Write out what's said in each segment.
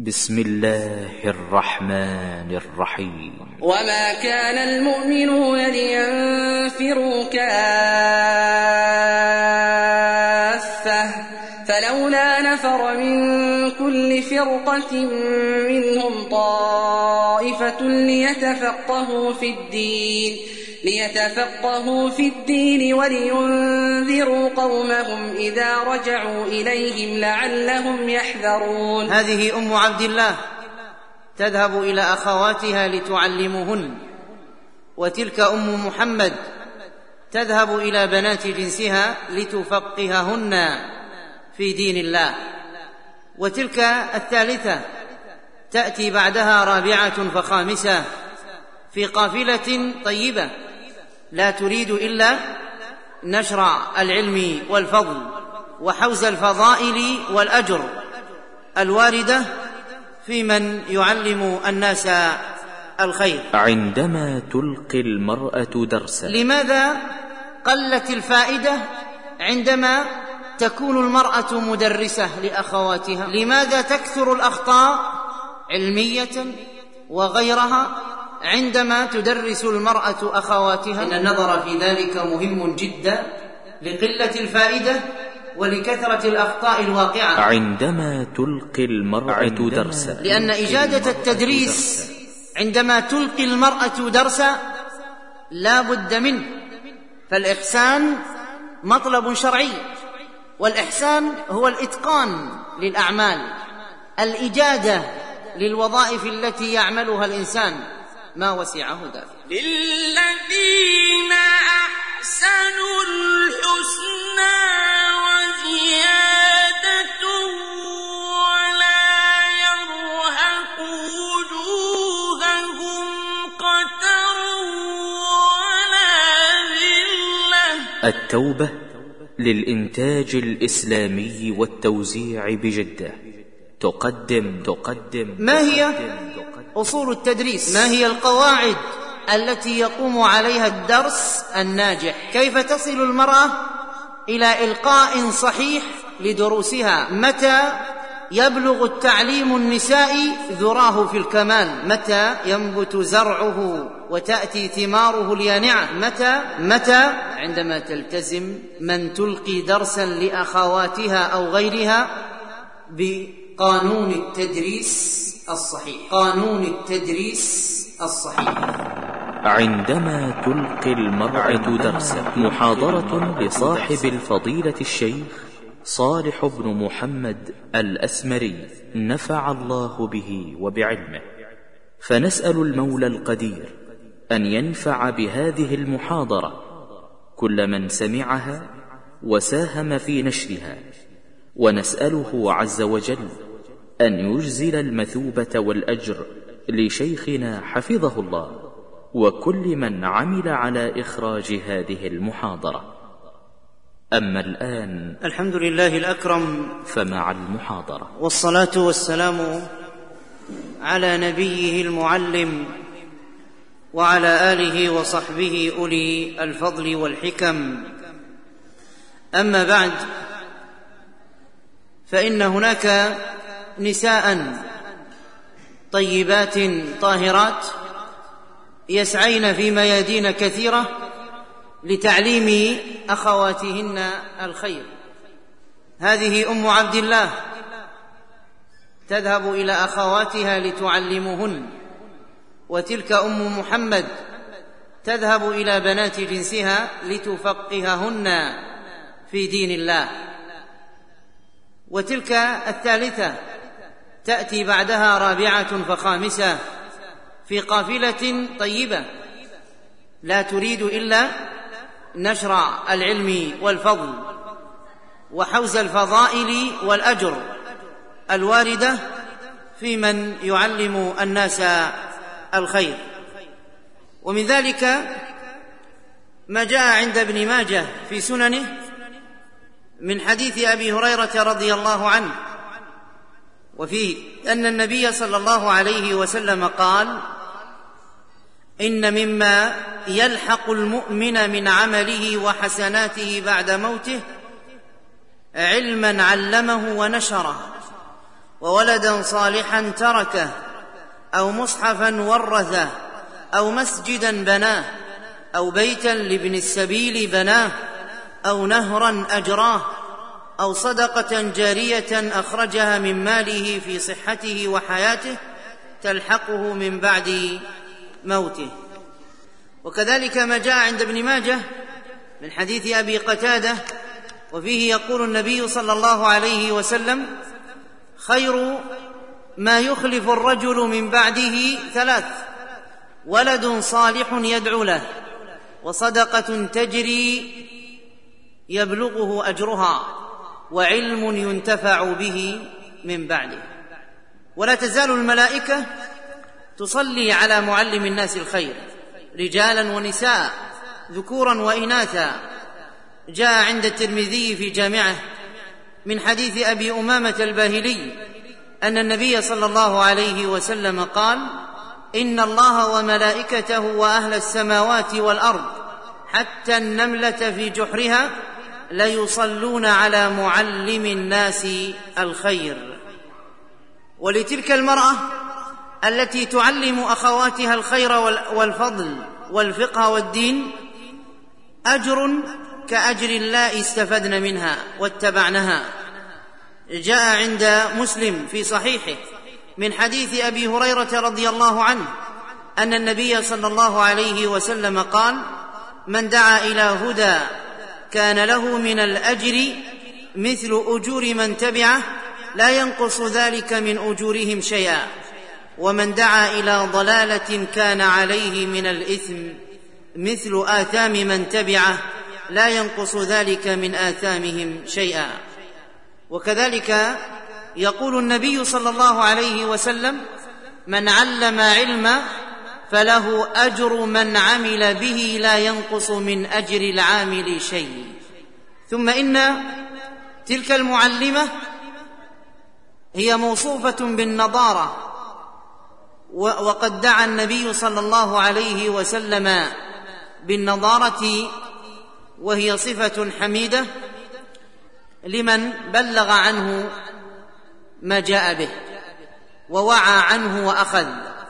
بسم الله الرحمن الرحيم. وما كان المؤمنون لينفروا كافة فلولا نفر من كل فرقة منهم طائفة ليتفقهوا في الدين ولينذروا قومهم إذا رجعوا إليهم لعلهم يحذرون. هذه أم عبد الله تذهب إلى أخواتها لتعلمهن، وتلك أم محمد تذهب إلى بنات جنسها لتفقههن في دين الله، وتلك الثالثة تأتي بعدها رابعة فخامسة في قافلة طيبة لا تريد إلا نشر العلم والفضل وحوز الفضائل والأجر الواردة في من يعلم الناس الخير. عندما تلقي المرأة درسا، لماذا قلت الفائدة عندما تكون المرأة مدرسة لأخواتها؟ لماذا تكثر الأخطاء علمية وغيرها عندما تدرس المرأة أخواتها؟ إن النظر في ذلك مهم جدا لقلة الفائدة ولكثرة الأخطاء الواقعة. عندما تلقي المرأة درسا، لأن إجادة التدريس عندما تلقي المرأة درسا لا بد منه، فالإحسان مطلب شرعي، والإحسان هو الإتقان للأعمال، الإجادة للوظائف التي يعملها الإنسان ما وسعه ذلك. للذين أحسنوا الحسنى وزيادة ولا يرهق وجوههم قتر ولا ذلة. التوبة للإنتاج الإسلامي والتوزيع بجدة تقدم ما هي أصول التدريس؟ ما هي القواعد التي يقوم عليها الدرس الناجح؟ كيف تصل المرأة إلى إلقاء صحيح لدروسها؟ متى يبلغ التعليم النسائي ذراه في الكمال؟ متى ينبت زرعه وتأتي ثماره اليانعة؟ متى عندما تلتزم من تلقي درسا لأخواتها أو غيرها بقانون التدريس الصحيح. عندما تلقي المرأة درسا، محاضرة لصاحب الفضيلة الشيخ صالح بن محمد الأسمري نفع الله به وبعلمه، فنسأل المولى القدير أن ينفع بهذه المحاضرة كل من سمعها وساهم في نشرها، ونسأله عز وجل أن يجزل المثوبة والأجر لشيخنا حفظه الله وكل من عمل على إخراج هذه المحاضرة. أما الآن الحمد لله الأكرم، فمع المحاضرة. والصلاة والسلام على نبيه المعلم وعلى آله وصحبه أولي الفضل والحكم. أما بعد، فإن هناك نساء طيبات طاهرات يسعين في ميادين كثيرة لتعليم أخواتهن الخير. هذه أم عبد الله تذهب إلى أخواتها لتعلمهن، وتلك أم محمد تذهب إلى بنات جنسها لتفقههن في دين الله، وتلك الثالثة تأتي بعدها رابعة فخامسة في قافلة طيبة لا تريد إلا نشر العلم والفضل وحوز الفضائل والأجر الواردة في من يعلم الناس الخير. ومن ذلك ما جاء عند ابن ماجه في سننه من حديث أبي هريرة رضي الله عنه، وفيه أن النبي صلى الله عليه وسلم قال: إن مما يلحق المؤمن من عمله وحسناته بعد موته علما علمه ونشره، وولدا صالحا تركه، أو مصحفا ورثه، أو مسجدا بناه، أو بيتا لابن السبيل بناه، أو نهرا أجراه، أو صدقة جارية أخرجها من ماله في صحته وحياته تلحقه من بعد موته. وكذلك ما جاء عند ابن ماجه من حديث أبي قتادة، وفيه يقول النبي صلى الله عليه وسلم: خير ما يخلف الرجل من بعده 3: ولد صالح يدعو له، وصدقة تجري يبلغه أجرها، وعلم ينتفع به من بعده. ولا تزال الملائكة تصلي على معلم الناس الخير، رجالا ونساء، ذكورا وإناثا. جاء عند الترمذي في جامعه من حديث أبي أمامة الباهلي أن النبي صلى الله عليه وسلم قال: إن الله وملائكته وأهل السماوات والأرض حتى النملة في جحرها ليصلون على معلم الناس الخير. ولتلك المرأة التي تعلم أخواتها الخير والفضل والفقه والدين أجر كأجر الله استفدن منها واتبعنها. جاء عند مسلم في صحيحه من حديث أبي هريرة رضي الله عنه أن النبي صلى الله عليه وسلم قال: من دعا إلى هدى كان له من الأجر مثل أجور من تبعه لا ينقص ذلك من أجورهم شيئا، ومن دعا إلى ضلالة كان عليه من الإثم مثل آثام من تبعه لا ينقص ذلك من آثامهم شيئا. وكذلك يقول النبي صلى الله عليه وسلم: من علم علما فله أجر من عمل به لا ينقص من أجر العامل شيء. ثم إن تلك المعلمة هي موصوفة بالنضارة، وقد دعا النبي صلى الله عليه وسلم بالنضارة، وهي صفة حميدة لمن بلغ عنه ما جاء به ووعى عنه وأخذ.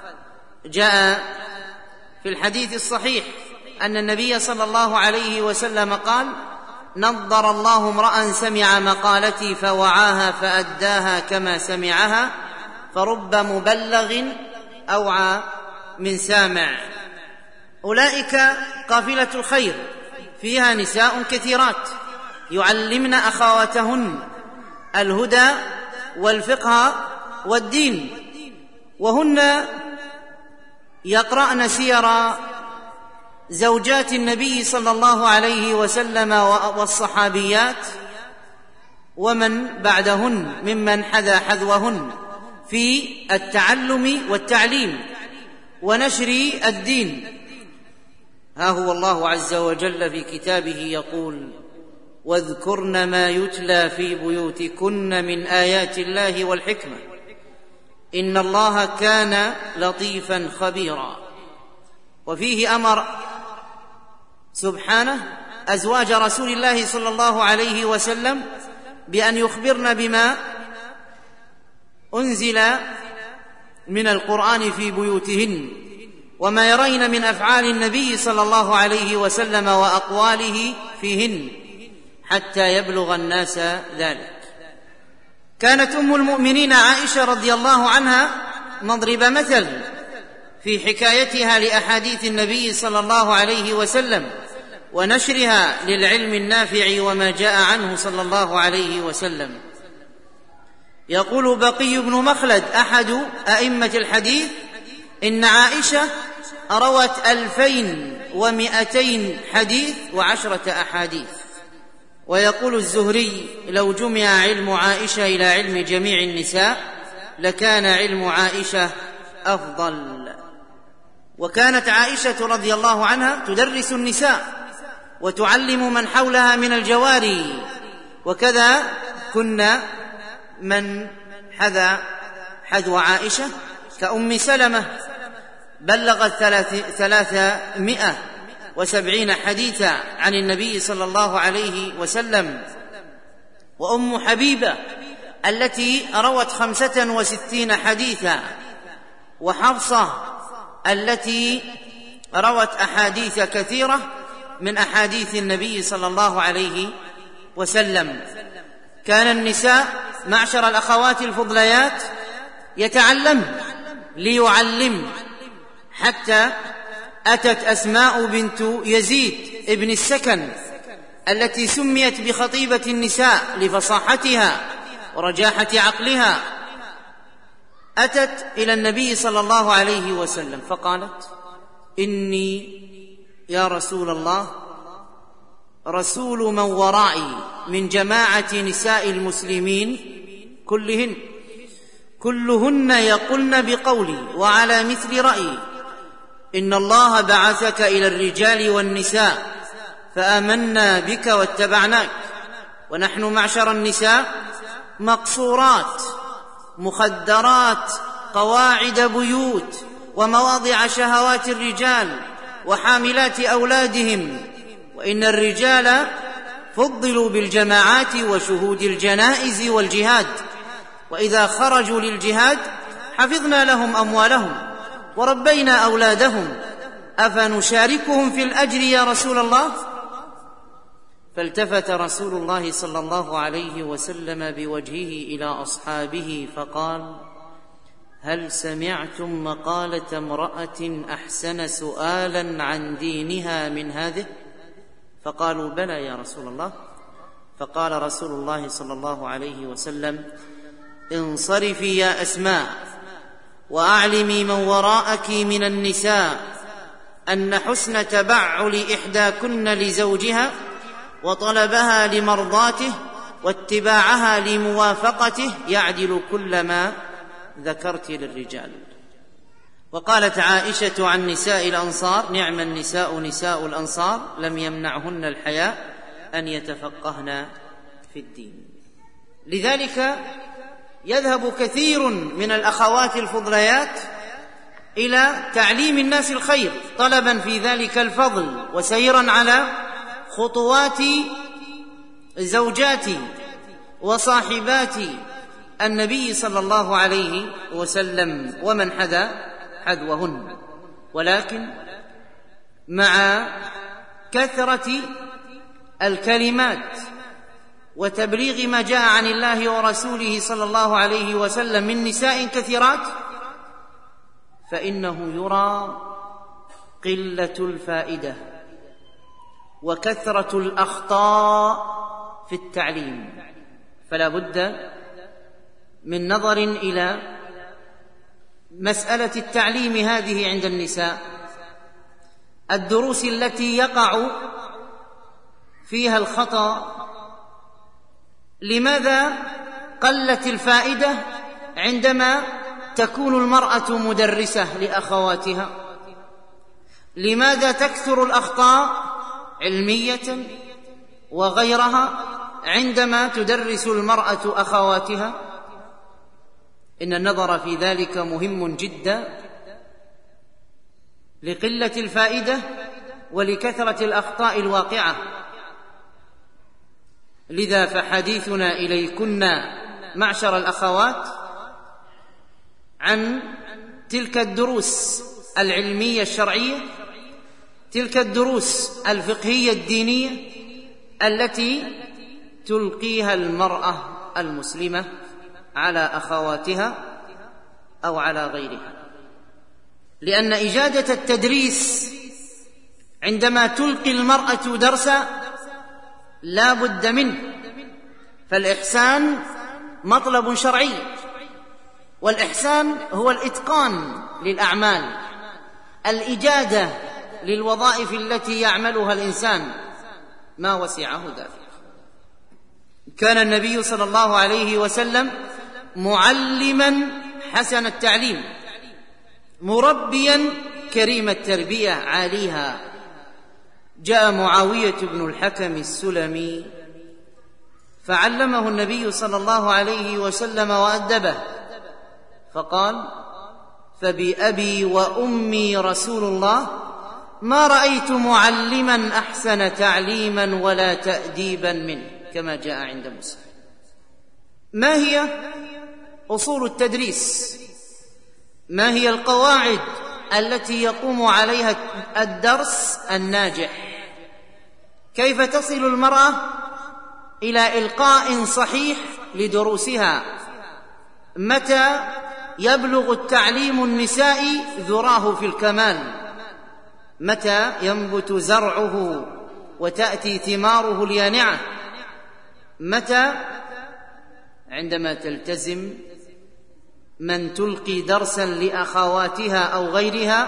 جاء في الحديث الصحيح أن النبي صلى الله عليه وسلم قال: نضر الله امرأ سمع مقالتي فوعاها فأداها كما سمعها، فرب مبلغ أوعى من سامع. أولئك قافلة الخير، فيها نساء كثيرات يعلمن أخواتهن الهدى والفقه والدين، وهن يقرأن سير زوجات النبي صلى الله عليه وسلم والصحابيات ومن بعدهن ممن حذا حذوهن في التعلم والتعليم ونشر الدين. ها هو الله عز وجل في كتابه يقول: واذكرن ما يتلى في بيوتكن من آيات الله والحكمة إن الله كان لطيفا خبيرا. وفيه أمر سبحانه أزواج رسول الله صلى الله عليه وسلم بأن يخبرن بما أنزل من القرآن في بيوتهن، وما يرين من أفعال النبي صلى الله عليه وسلم وأقواله فيهن حتى يبلغ الناس ذلك. كانت أم المؤمنين عائشة رضي الله عنها مضرب مثل في حكايتها لأحاديث النبي صلى الله عليه وسلم ونشرها للعلم النافع وما جاء عنه صلى الله عليه وسلم. يقول بقي بن مخلد أحد أئمة الحديث: إن عائشة روت 2200 حديث و10 أحاديث. ويقول الزهري: لو جمع علم عائشة إلى علم جميع النساء لكان علم عائشة أفضل. وكانت عائشة رضي الله عنها تدرس النساء وتعلم من حولها من الجواري، وكذا كنا من حذا حذو عائشة كأم سلمة بلغت 370 حديثا عن النبي صلى الله عليه وسلم، وأم حبيبة التي روت 65 حديثا، وحفصة التي روت أحاديث كثيرة من أحاديث النبي صلى الله عليه وسلم. كان النساء معشر الأخوات الفضليات يتعلم ليعلم، حتى أتت أسماء بنت يزيد ابن السكن التي سميت بخطيبة النساء لفصاحتها ورجاحة عقلها، أتت إلى النبي صلى الله عليه وسلم فقالت: إني يا رسول الله رسول من ورائي من جماعة نساء المسلمين كلهن يقولن بقولي وعلى مثل رأيي، إن الله بعثك إلى الرجال والنساء فآمنا بك واتبعناك، ونحن معشر النساء مقصورات مخدرات قواعد بيوت ومواضع شهوات الرجال وحاملات أولادهم، وإن الرجال فضلوا بالجماعات وشهود الجنائز والجهاد، وإذا خرجوا للجهاد حفظنا لهم أموالهم وربينا أولادهم، أفنشاركهم في الأجر يا رسول الله؟ فالتفت رسول الله صلى الله عليه وسلم بوجهه إلى أصحابه فقال: هل سمعتم مقالة امرأة أحسن سؤالا عن دينها من هذه؟ فقالوا: بلى يا رسول الله. فقال رسول الله صلى الله عليه وسلم: انصرفي يا أسماء وأعلمي من وراءك من النساء أن حسن تبعل إحداكن لزوجها وطلبها لمرضاته واتباعها لموافقته يعدل كل ما ذكرت للرجال. وقالت عائشة عن نساء الأنصار: نعم النساء نساء الأنصار لم يمنعهن الحياء أن يتفقهن في الدين. لذلك يذهب كثير من الأخوات الفضليات إلى تعليم الناس الخير طلبا في ذلك الفضل وسيرا على خطوات زوجات وصاحبات النبي صلى الله عليه وسلم ومن حذا حذوهن. ولكن مع كثرة الكلمات وتبليغ ما جاء عن الله ورسوله صلى الله عليه وسلم من نساء كثيرات، فإنه يرى قلة الفائدة وكثرة الأخطاء في التعليم، فلا بد من نظر إلى مسألة التعليم هذه عند النساء. الدروس التي يقع فيها الخطأ، لماذا قلت الفائدة عندما تكون المرأة مدرسة لأخواتها؟ لماذا تكثر الأخطاء علمية وغيرها عندما تدرس المرأة أخواتها؟ إن النظر في ذلك مهم جدا لقلة الفائدة ولكثرة الأخطاء الواقعة. لذا فحديثنا إليكن معشر الأخوات عن تلك الدروس العلمية الشرعية، تلك الدروس الفقهية الدينية التي تلقيها المرأة المسلمة على أخواتها أو على غيرها. لأن إجادة التدريس عندما تلقي المرأة درسا لا بد منه، فالإحسان مطلب شرعي، والإحسان هو الإتقان للأعمال، الإجادة للوظائف التي يعملها الإنسان ما وسعه ذلك. كان النبي صلى الله عليه وسلم معلما حسن التعليم، مربيا كريم التربية عاليها. جاء معاوية بن الحكم السلمي فعلمه النبي صلى الله عليه وسلم وأدبه، فقال: فبأبي وأمي رسول الله ما رأيت معلما أحسن تعليما ولا تأديبا منه، كما جاء عند مسلم. ما هي أصول التدريس؟ ما هي القواعد التي يقوم عليها الدرس الناجح؟ كيف تصل المرأة إلى إلقاء صحيح لدروسها؟ متى يبلغ التعليم النسائي ذراه في الكمال؟ متى ينبت زرعه وتأتي ثماره اليانعة؟ متى؟ عندما تلتزم من تلقي درسا لأخواتها أو غيرها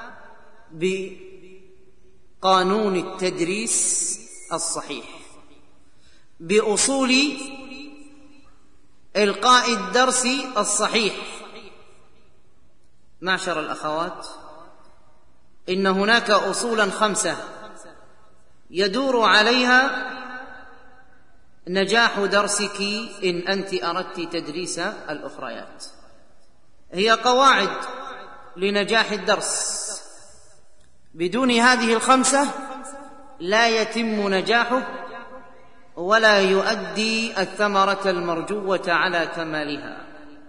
بقانون التدريس الصحيح، بأصول إلقاء الدرس الصحيح. معشر الأخوات، إن هناك أصولا 5 يدور عليها نجاح درسك إن أنت أردت تدريس الأخريات. هي قواعد لنجاح الدرس، بدون هذه ال5 لا يتم نجاحه ولا يؤدي الثمرة المرجوة على كمالها.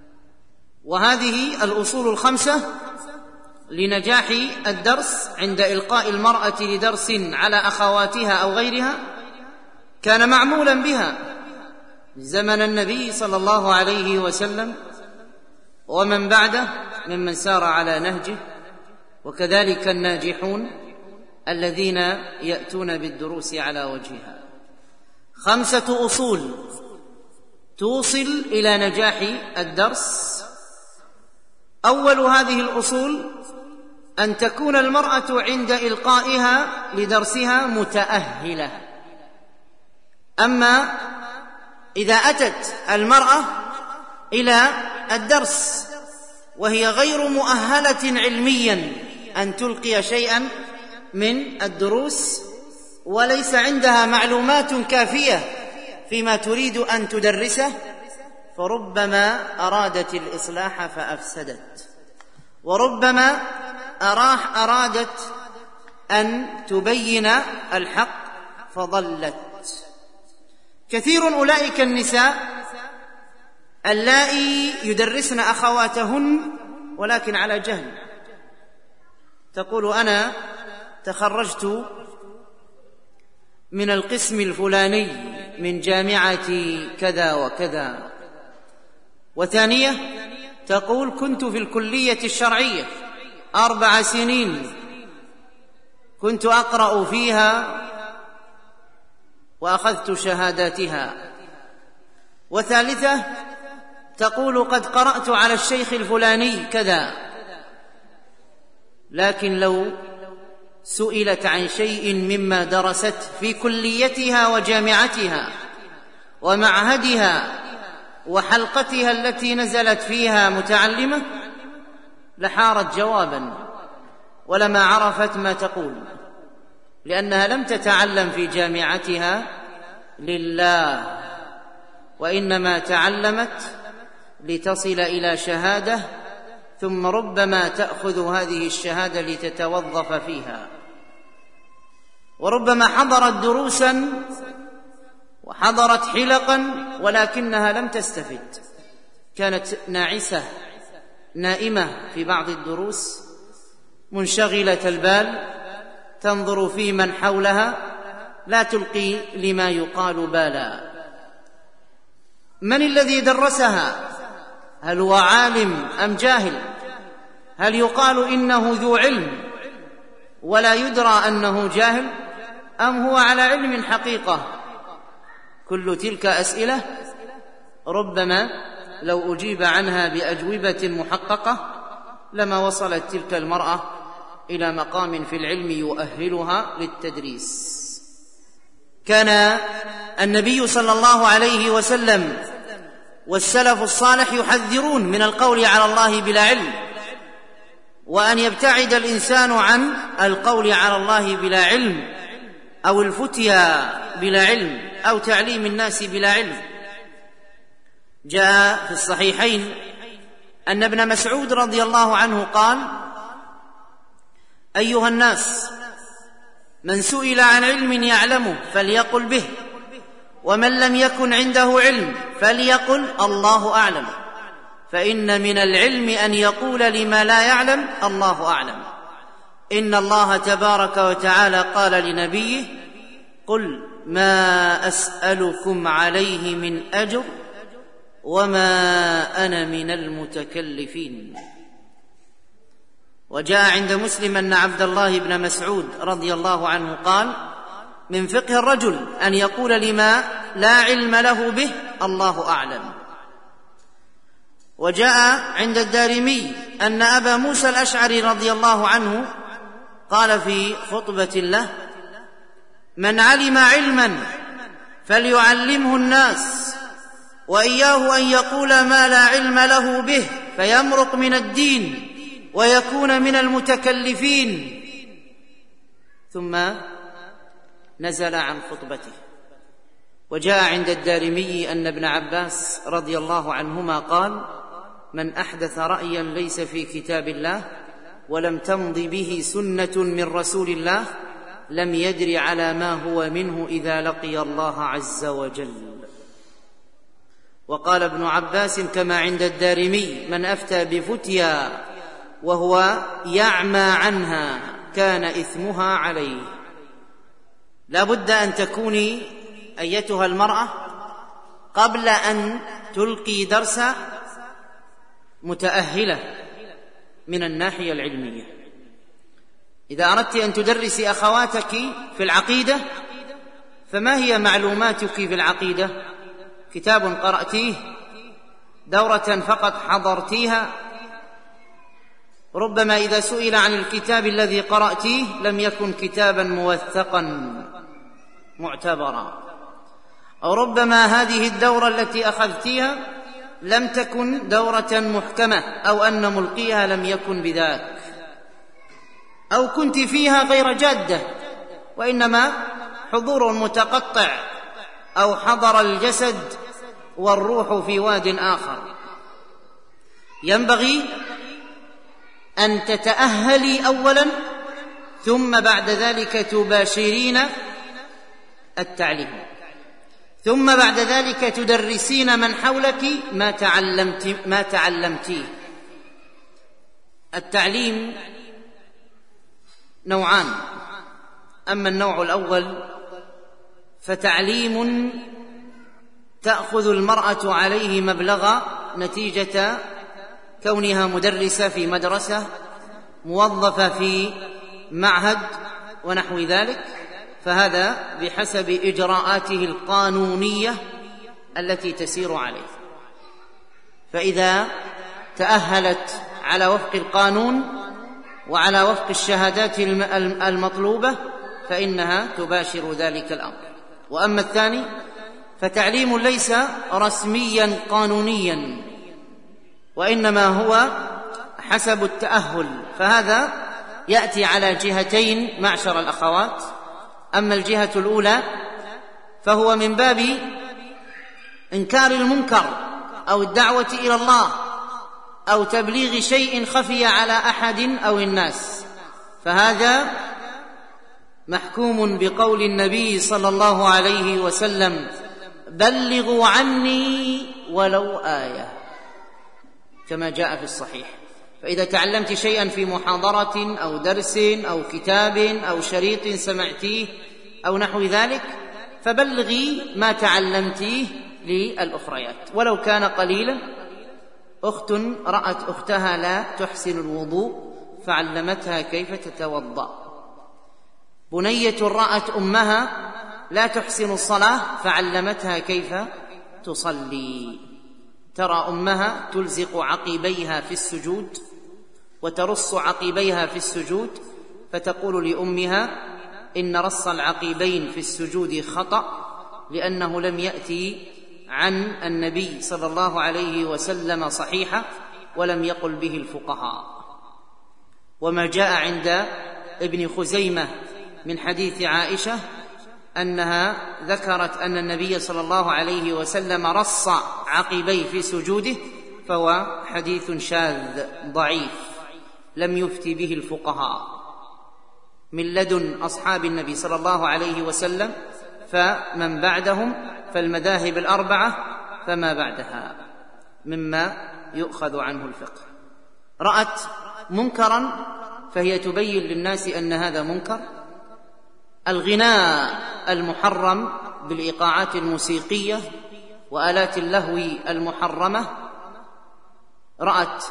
وهذه الأصول ال5 لنجاح الدرس عند إلقاء المرأة لدرس على أخواتها أو غيرها كان معمولا بها زمن النبي صلى الله عليه وسلم ومن بعده ممن سار على نهجه، وكذلك الناجحون الذين يأتون بالدروس على وجهها. 5 أصول توصل إلى نجاح الدرس. أول هذه الأصول أن تكون المرأة عند إلقائها لدرسها متأهلة. أما إذا أتت المرأة إلى الدرس وهي غير مؤهلة علميا أن تلقي شيئا من الدروس وليس عندها معلومات كافية فيما تريد أن تدرسه، فربما أرادت الإصلاح فأفسدت، وربما أرادت أن تبين الحق فضلت. كثير أولئك النساء اللائي يدرسن أخواتهن ولكن على جهل. تقول: أنا تخرجت من القسم الفلاني من جامعة كذا وكذا. وثانية تقول: كنت في الكلية الشرعية 4 سنين كنت أقرأ فيها وأخذت شهاداتها. وثالثة تقول: قد قرأت على الشيخ الفلاني كذا. لكن لو سئلت عن شيء مما درست في كليتها وجامعتها ومعهدها وحلقتها التي نزلت فيها متعلمة لحارت جوابا ولما عرفت ما تقول، لأنها لم تتعلم في جامعتها لله، وإنما تعلمت لتصل إلى شهادة، ثم ربما تأخذ هذه الشهادة لتتوظف فيها، وربما حضرت دروسا وحضرت حلقا ولكنها لم تستفد، كانت ناعسة نائمة في بعض الدروس، منشغلة البال، تنظر في من حولها، لا تلقي لما يقال بالا. من الذي درسها؟ هل هو عالم أم جاهل؟ هل يقال إنه ذو علم ولا يدرى أنه جاهل، أم هو على علم حقيقة؟ كل تلك أسئلة ربما لو أجيب عنها بأجوبة محققة لما وصلت تلك المرأة إلى مقام في العلم يؤهلها للتدريس. كان النبي صلى الله عليه وسلم والسلف الصالح يحذرون من القول على الله بلا علم، وأن يبتعد الإنسان عن القول على الله بلا علم أو الفتيا بلا علم أو تعليم الناس بلا علم. جاء في الصحيحين أن ابن مسعود رضي الله عنه قال: أيها الناس، من سئل عن علم يعلمه فليقل به، ومن لم يكن عنده علم فليقل الله أعلم، فإن من العلم أن يقول لما لا يعلم الله أعلم. إن الله تبارك وتعالى قال لنبيه: قل ما أسألكم عليه من أجر وما أنا من المتكلفين. وجاء عند مسلم أن عبد الله بن مسعود رضي الله عنه قال: من فقه الرجل أن يقول لما لا علم له به الله أعلم. وجاء عند الدارمي أن أبا موسى الأشعري رضي الله عنه قال في خطبة له: من علم علما فليعلمه الناس، وإياه أن يقول ما لا علم له به فيمرق من الدين ويكون من المتكلفين. ثم نزل عن خطبته. وجاء عند الدارمي أن ابن عباس رضي الله عنهما قال: من أحدث رأيا ليس في كتاب الله ولم تمض به سنة من رسول الله لم يدر على ما هو منه إذا لقي الله عز وجل. وقال ابن عباس كما عند الدارمي: من أفتى بفتيا وهو يعمى عنها كان إثمها عليه. لا بد أن تكوني أيتها المرأة قبل أن تلقي درس متأهلة من الناحية العلمية. إذا أردت أن تدرسي أخواتك في العقيدة، فما هي معلوماتك في العقيدة؟ كتاب قرأتيه؟ دورة فقط حضرتيها؟ ربما إذا سئل عن الكتاب الذي قرأتيه لم يكن كتابا موثقا معتبرا، أو ربما هذه الدورة التي أخذتيها لم تكن دورة محكمة، أو أن ملقيها لم يكن بذاك، أو كنت فيها غير جادة وإنما حضور متقطع، أو حضر الجسد والروح في واد آخر. ينبغي أن تتأهلي أولا، ثم بعد ذلك تباشرين التعليم، ثم بعد ذلك تدرسين من حولك ما تعلمتيه. التعليم نوعان: أما النوع الأول فتعليم تأخذ المرأة عليه مبلغ نتيجة كونها مدرسة في مدرسة، موظفة في معهد ونحو ذلك، فهذا بحسب إجراءاته القانونية التي تسير عليه. فإذا تأهلت على وفق القانون وعلى وفق الشهادات المطلوبة فإنها تباشر ذلك الأمر. وأما الثاني فتعليم ليس رسميا قانونيا، وإنما هو حسب التأهل، فهذا يأتي على جهتين معشر الأخوات. أما الجهة الأولى فهو من باب إنكار المنكر أو الدعوة إلى الله أو تبليغ شيء خفي على أحد أو الناس، فهذا محكوم بقول النبي صلى الله عليه وسلم: بلغوا عني ولو آية، كما جاء في الصحيح. فإذا تعلمت شيئا في محاضرة أو درس أو كتاب أو شريط سمعتيه أو نحو ذلك فبلغي ما تعلمتيه للأخريات ولو كان قليلا. أخت رأت أختها لا تحسن الوضوء فعلمتها كيف تتوضأ. بنية رأت أمها لا تحسن الصلاة فعلمتها كيف تصلي. ترى أمها تلزق عقبيها في السجود وترص عقبيها في السجود، فتقول لأمها: إن رص العقبين في السجود خطأ، لأنه لم يأتي عن النبي صلى الله عليه وسلم صحيحة ولم يقل به الفقهاء. وما جاء عند ابن خزيمة من حديث عائشة أنها ذكرت أن النبي صلى الله عليه وسلم رص عقبيه في سجوده، فهو حديث شاذ ضعيف لم يفتي به الفقهاء من لدن أصحاب النبي صلى الله عليه وسلم، فمن بعدهم فالمذاهب الأربعة فما بعدها مما يؤخذ عنه الفقه. رأت منكرا فهي تبين للناس أن هذا منكر. الغناء المحرم بالإيقاعات الموسيقية وآلات اللهو المحرمة، رأت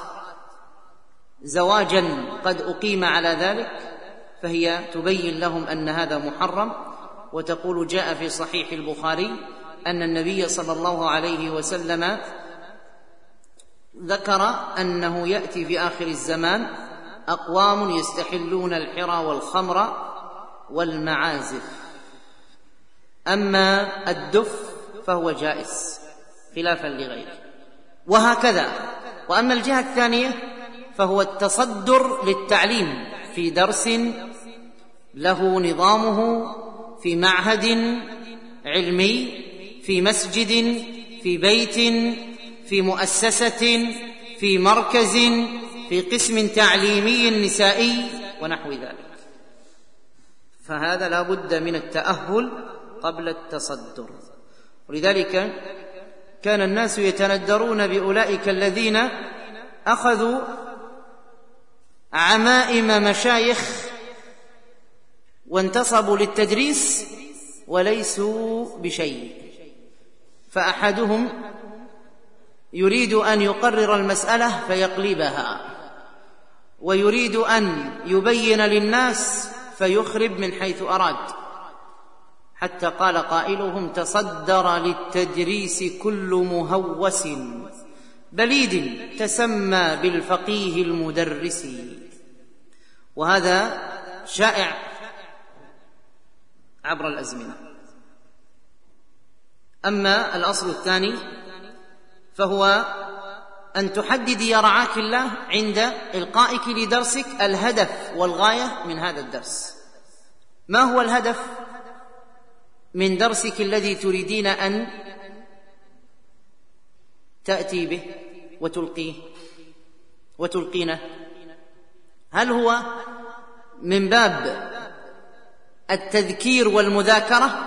زواجا قد أقيم على ذلك فهي تبين لهم أن هذا محرم، وتقول: جاء في صحيح البخاري أن النبي صلى الله عليه وسلم ذكر أنه يأتي في آخر الزمان أقوام يستحلون الحرى والخمر والمعازف، أما الدف فهو جائز خلافا لغيره، وهكذا. وأما الجهة الثانية فهو التصدر للتعليم في درس له نظامه، في معهد علمي، في مسجد، في بيت، في مؤسسة، في مركز، في قسم تعليمي نسائي ونحو ذلك. فهذا لا بد من التأهل قبل التصدر. ولذلك كان الناس يتندرون بأولئك الذين أخذوا عمائم مشايخ وانتصبوا للتدريس وليسوا بشيء. فأحدهم يريد أن يقرر المسألة فيقلبها، ويريد أن يبين للناس فيخرب من حيث أراد، حتى قال قائلهم: تصدر للتدريس كل مهوس بليد تسمى بالفقيه المدرس. وهذا شائع عبر الأزمنة. أما الأصل الثاني فهو أن تحدد يا رعاك الله عند إلقائك لدرسك الهدف والغاية من هذا الدرس. ما هو الهدف من درسك الذي تريدين أن تأتي به وتلقينه؟ هل هو من باب التذكير والمذاكرة،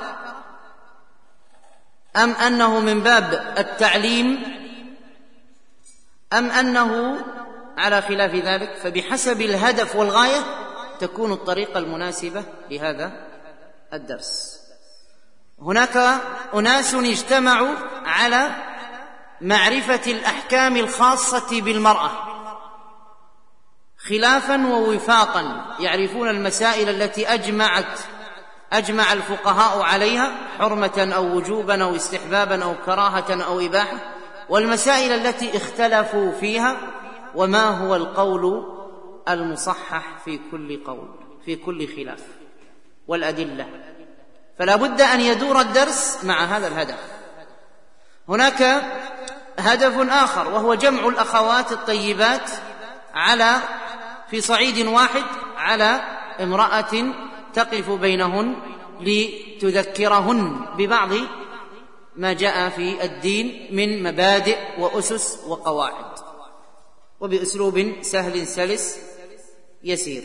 أم أنه من باب التعليم، أم أنه على خلاف ذلك؟ فبحسب الهدف والغاية تكون الطريقة المناسبة لهذا الدرس. هناك أناس اجتمعوا على معرفة الأحكام الخاصة بالمرأة خلافا ووفاقا، يعرفون المسائل التي أجمع الفقهاء عليها حرمة أو وجوبا أو استحبابا أو كراهة أو إباحة، والمسائل التي اختلفوا فيها، وما هو القول المصحح في كل خلاف، والأدلة. فلا بد أن يدور الدرس مع هذا الهدف. هناك هدف آخر وهو جمع الأخوات الطيبات في صعيد واحد على امرأة تقف بينهن لتذكرهن ببعض ما جاء في الدين من مبادئ وأسس وقواعد، وبأسلوب سهل سلس يسير،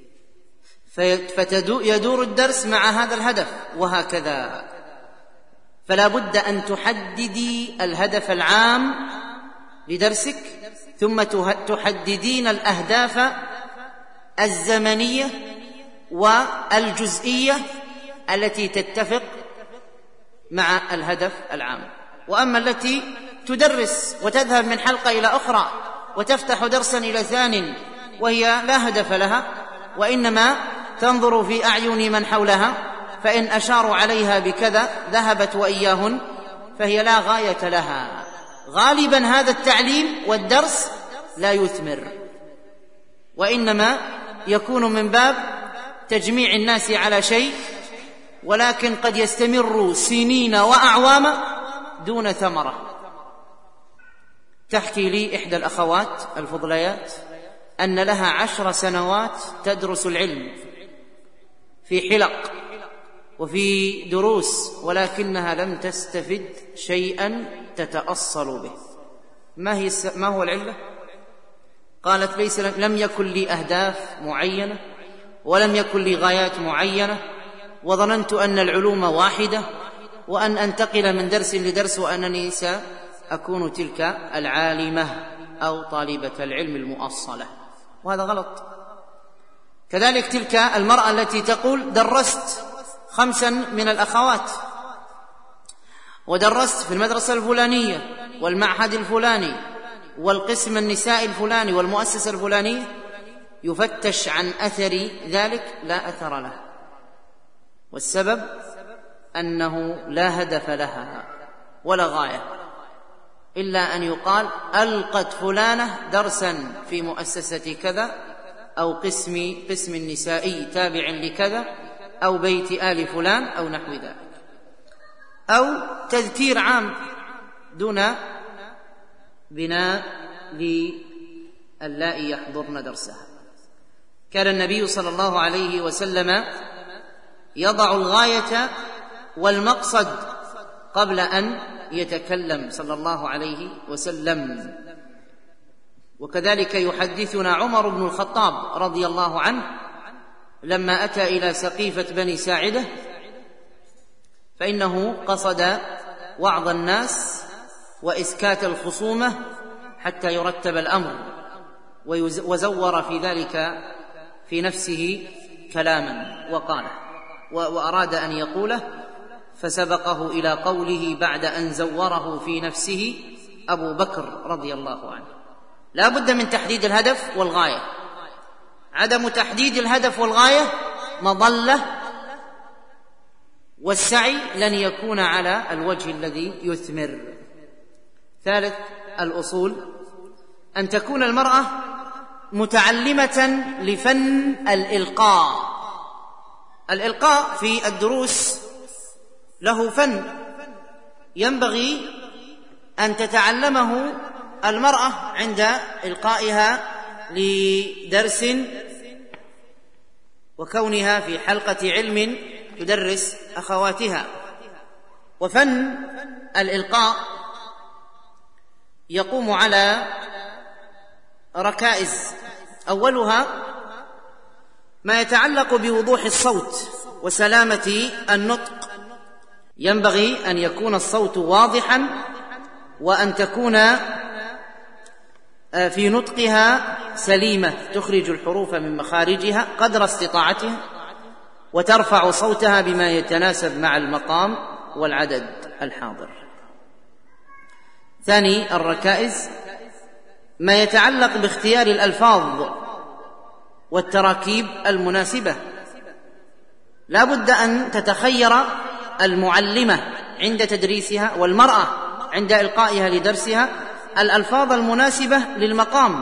فيدور الدرس مع هذا الهدف، وهكذا. فلا بد أن تحددي الهدف العام لدرسك، ثم تحددين الأهداف الزمنية والجزئية التي تتفق مع الهدف العام. وأما التي تدرس وتذهب من حلقة إلى أخرى وتفتح درسا إلى ثان وهي لا هدف لها، وإنما تنظر في أعين من حولها، فإن أشاروا عليها بكذا ذهبت وإياهن، فهي لا غاية لها. غالبا هذا التعليم والدرس لا يثمر، وإنما يكون من باب تجميع الناس على شيء، ولكن قد يستمر سنين وأعواما دون ثمرة. تحكي لي إحدى الأخوات الفضليات أن لها 10 سنوات تدرس العلم في حلق وفي دروس، ولكنها لم تستفد شيئا تتأصل به. ما هو العلة؟ قالت: لم يكن لي أهداف معينة، ولم يكن لي غايات معينة، وظننت أن العلوم واحدة، وأن أنتقل من درس لدرس وأنني سأكون تلك العالمة أو طالبة العلم المؤصلة، وهذا غلط. كذلك تلك المرأة التي تقول درست 5 من الأخوات، ودرست في المدرسة الفلانية والمعهد الفلاني والقسم النسائي الفلاني والمؤسسة الفلانية، يفتش عن أثر ذلك، لا أثر له، والسبب أنه لا هدف لها ولا غاية، إلا أن يقال ألقت فلانة درسا في مؤسسة كذا، أو قسم النسائي تابع لكذا، أو بيت آل فلان، أو نحو ذلك، أو تذكير عام دون بناء للائي يحضرن درسها. كان النبي صلى الله عليه وسلم يضع الغاية والمقصد قبل أن يتكلم صلى الله عليه وسلم. وكذلك يحدثنا عمر بن الخطاب رضي الله عنه لما أتى إلى سقيفة بني ساعدة، فإنه قصد وعظ الناس وإسكات الخصومة حتى يرتب الأمر، وزور في ذلك في نفسه كلاما وقاله وأراد أن يقوله، فسبقه إلى قوله بعد أن زوره في نفسه أبو بكر رضي الله عنه. لا بد من تحديد الهدف والغاية، عدم تحديد الهدف والغاية مضلة، والسعي لن يكون على الوجه الذي يثمر. ثالث الأصول أن تكون المرأة متعلمة لفن الإلقاء. الإلقاء في الدروس له فن ينبغي أن تتعلمه المرأة عند إلقائها لدرس وكونها في حلقة علم تدرس أخواتها. وفن الإلقاء يقوم على ركائز، أولها ما يتعلق بوضوح الصوت وسلامة النطق. ينبغي أن يكون الصوت واضحا، وأن تكون في نطقها سليمة، تخرج الحروف من مخارجها قدر استطاعتها، وترفع صوتها بما يتناسب مع المقام والعدد الحاضر. ثاني الركائز ما يتعلق باختيار الألفاظ والتراكيب المناسبة. لا بد أن تتخير المعلمة عند تدريسها والمرأة عند إلقائها لدرسها الألفاظ المناسبة للمقام،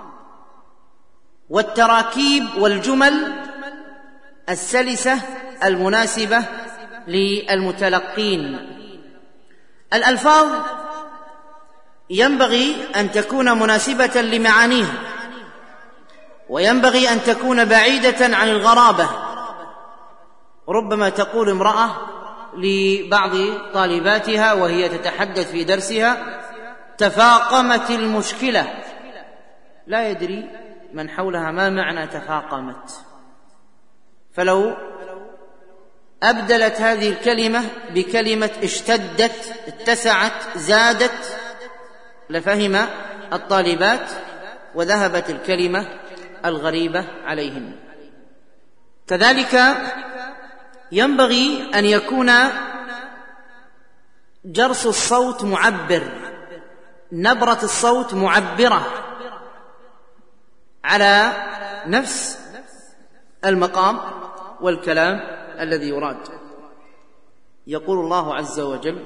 والتراكيب والجمل السلسة المناسبة للمتلقين. الألفاظ ينبغي أن تكون مناسبة لمعانيها، وينبغي أن تكون بعيدة عن الغرابة. ربما تقول امرأة لبعض طالباتها وهي تتحدث في درسها: تفاقمت المشكلة. لا يدري من حولها ما معنى تفاقمت، فلو أبدلت هذه الكلمة بكلمة اشتدت، اتسعت، زادت، لفهم الطالبات وذهبت الكلمة الغريبة عليهن. كذلك ينبغي أن يكون جرس الصوت معبر، نبرة الصوت معبرة على نفس المقام والكلام الذي يراد. يقول الله عز وجل: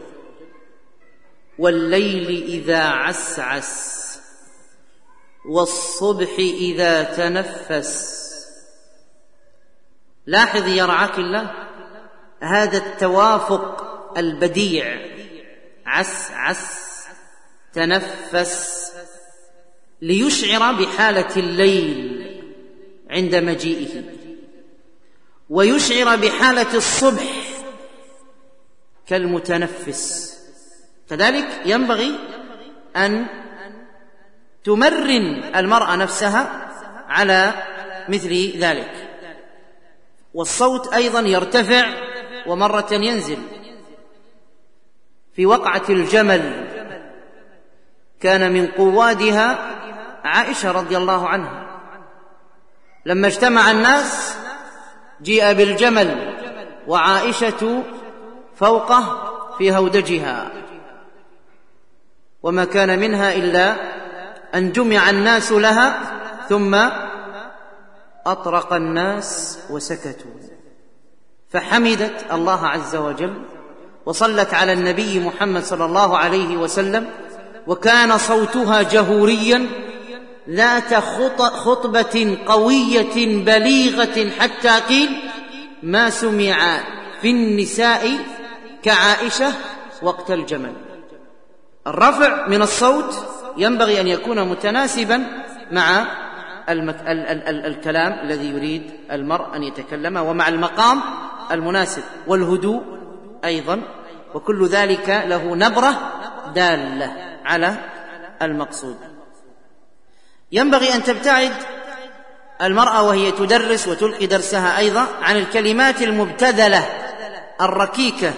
والليل إذا عسعس والصبح إذا تنفس. لاحظ يرعاك الله هذا التوافق البديع، عسعس تنفس، ليشعر بحالة الليل عند مجيئه، ويشعر بحالة الصبح كالمتنفس. كذلك ينبغي أن تمرن المرأة نفسها على مثل ذلك. والصوت أيضا يرتفع ومرة ينزل. في وقعة الجمل كان من قوادها عائشة رضي الله عنها، لما اجتمع الناس جيء بالجمل وعائشة فوقه في هودجها، وما كان منها إلا أن جمع الناس لها ثم أطرق الناس وسكتوا، فحمدت الله عز وجل وصلت على النبي محمد صلى الله عليه وسلم، وكان صوتها جهوريا ذات خطبة قوية بليغة حتى قيل ما سمع في النساء كعائشة وقت الجمل. الرفع من الصوت ينبغي أن يكون متناسبا مع الكلام الذي يريد المرء أن يتكلم، ومع المقام المناسب والهدوء أيضا، وكل ذلك له نبرة دالة على المقصود. ينبغي أن تبتعد المرأة وهي تدرس وتلقي درسها أيضا عن الكلمات المبتذلة الركيكة،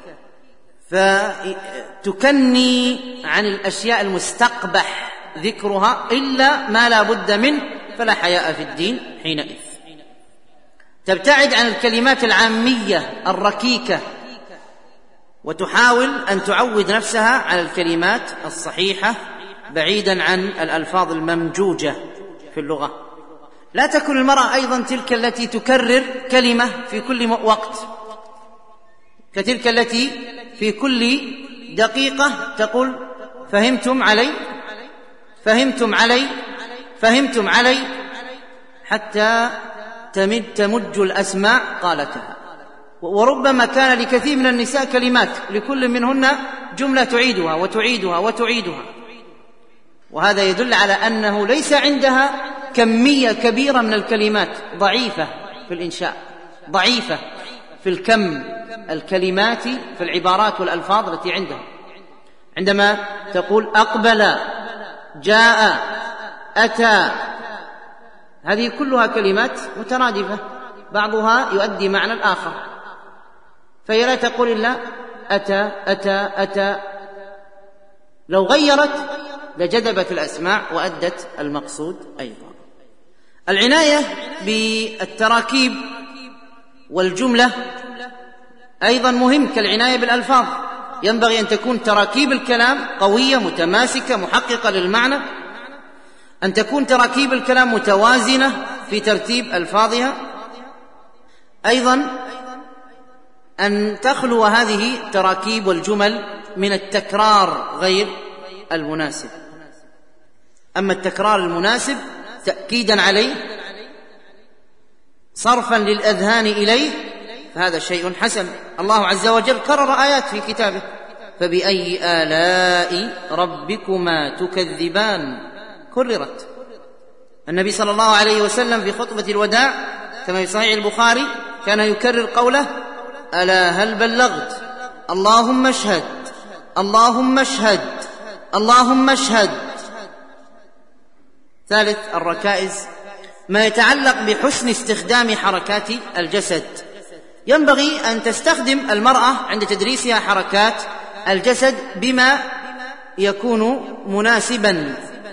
فتكني عن الأشياء المستقبح ذكرها إلا ما لا بد منه، فلا حياء في الدين حينئذ. تبتعد عن الكلمات العامية الركيكة، وتحاول أن تعود نفسها على الكلمات الصحيحة بعيدا عن الألفاظ الممجوجة في اللغة. لا تكن المرأة أيضا تلك التي تكرر كلمة في كل وقت، كتلك التي في كل دقيقة تقول فهمتم علي فهمتم علي فهمتم علي، حتى تمج الأسماع قالتها. وربما كان لكثير من النساء كلمات لكل منهن جملة تعيدها وتعيدها وتعيدها، وهذا يدل على أنه ليس عندها كمية كبيرة من الكلمات، ضعيفة في الإنشاء، ضعيفة في الكم الكلمات في العبارات والألفاظ التي عندها. عندما تقول أقبل، جاء، أتى، هذه كلها كلمات مترادفة بعضها يؤدي معنى الآخر، فهي لا تقول إلا أتى أتى أتى. لو غيرت لجذبت الأسماع وأدت المقصود أيضا. العناية بالتراكيب والجملة أيضا مهم كالعناية بالألفاظ. ينبغي أن تكون تراكيب الكلام قوية متماسكة محققة للمعنى، أن تكون تراكيب الكلام متوازنة في ترتيب ألفاظها، أيضا أن تخلو هذه التراكيب والجمل من التكرار غير المناسب. أما التكرار المناسب تأكيدا عليه صرفا للأذهان إليه فهذا شيء حسن. الله عز وجل كرر آيات في كتابه، فبأي آلاء ربكما تكذبان كررت. النبي صلى الله عليه وسلم في خطبة الوداع كما في صحيح البخاري كان يكرر قوله ألا هل بلغت اللهم اشهد اللهم اشهد اللهم اشهد. ثالث الركائز ما يتعلق بحسن استخدام حركات الجسد. ينبغي أن تستخدم المرأة عند تدريسها حركات الجسد بما يكون مناسبا،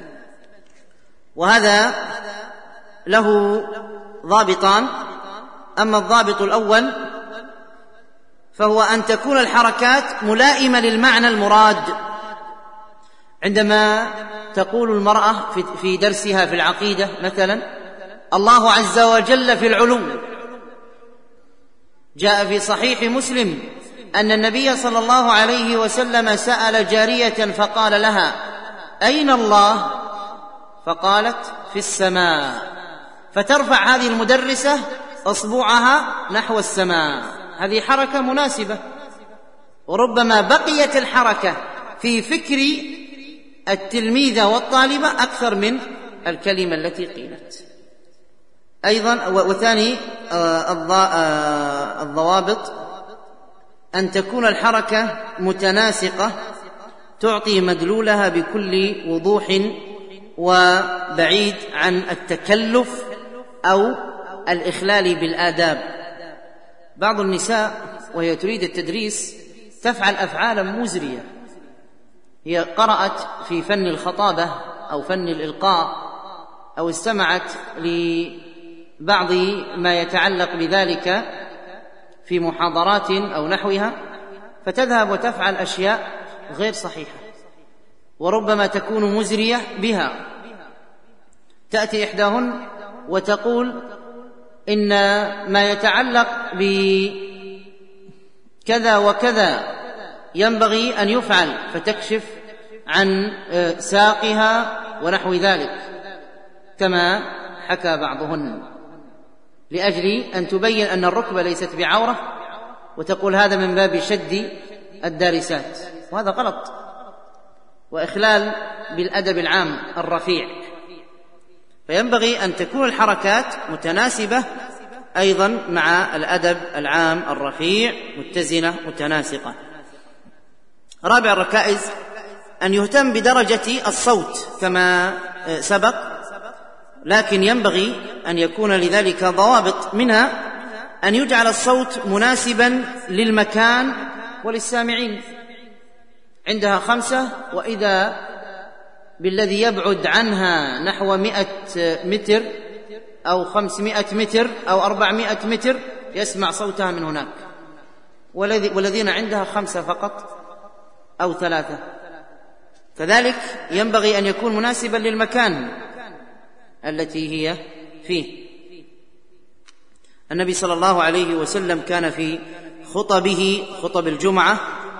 وهذا له ضابطان. أما الضابط الأول فهو أن تكون الحركات ملائمة للمعنى المراد. عندما تقول المرأة في درسها في العقيدة مثلا الله عز وجل في العلو، جاء في صحيح مسلم أن النبي صلى الله عليه وسلم سأل جارية فقال لها أين الله؟ فقالت في السماء، فترفع هذه المدرسة أصبعها نحو السماء، هذه حركة مناسبة. وربما بقيت الحركة في فكر التلميذة والطالبة أكثر من الكلمة التي قيلت. أيضا وثاني الضوابط أن تكون الحركة متناسقة تعطي مدلولها بكل وضوح وبعيد عن التكلف أو الإخلال بالآداب. بعض النساء وهي تريد التدريس تفعل أفعالا مزرية. هي قرأت في فن الخطابة أو فن الإلقاء أو استمعت لبعض ما يتعلق بذلك في محاضرات أو نحوها، فتذهب وتفعل أشياء غير صحيحة وربما تكون مزرية بها. تأتي إحداهن وتقول إن ما يتعلق بكذا وكذا ينبغي أن يفعل، فتكشف عن ساقها ونحو ذلك كما حكى بعضهن، لأجل أن تبين أن الركبة ليست بعورة، وتقول هذا من باب شد الدارسات، وهذا غلط وإخلال بالأدب العام الرفيع. فينبغي أن تكون الحركات متناسبة أيضا مع الأدب العام الرفيع، متزنة متناسقة. رابع الركائز أن يهتم بدرجة الصوت كما سبق، لكن ينبغي أن يكون لذلك ضوابط، منها أن يجعل الصوت مناسبا للمكان وللسامعين. عندها 5، وإذا بالذي يبعد عنها نحو 100 متر أو 500 متر أو 400 متر يسمع صوتها من هناك، والذين عندها 5 فقط أو 3. كذلك ينبغي أن يكون مناسبا للمكان التي هي فيه. النبي صلى الله عليه وسلم كان في خطبه، خطب الجمعة،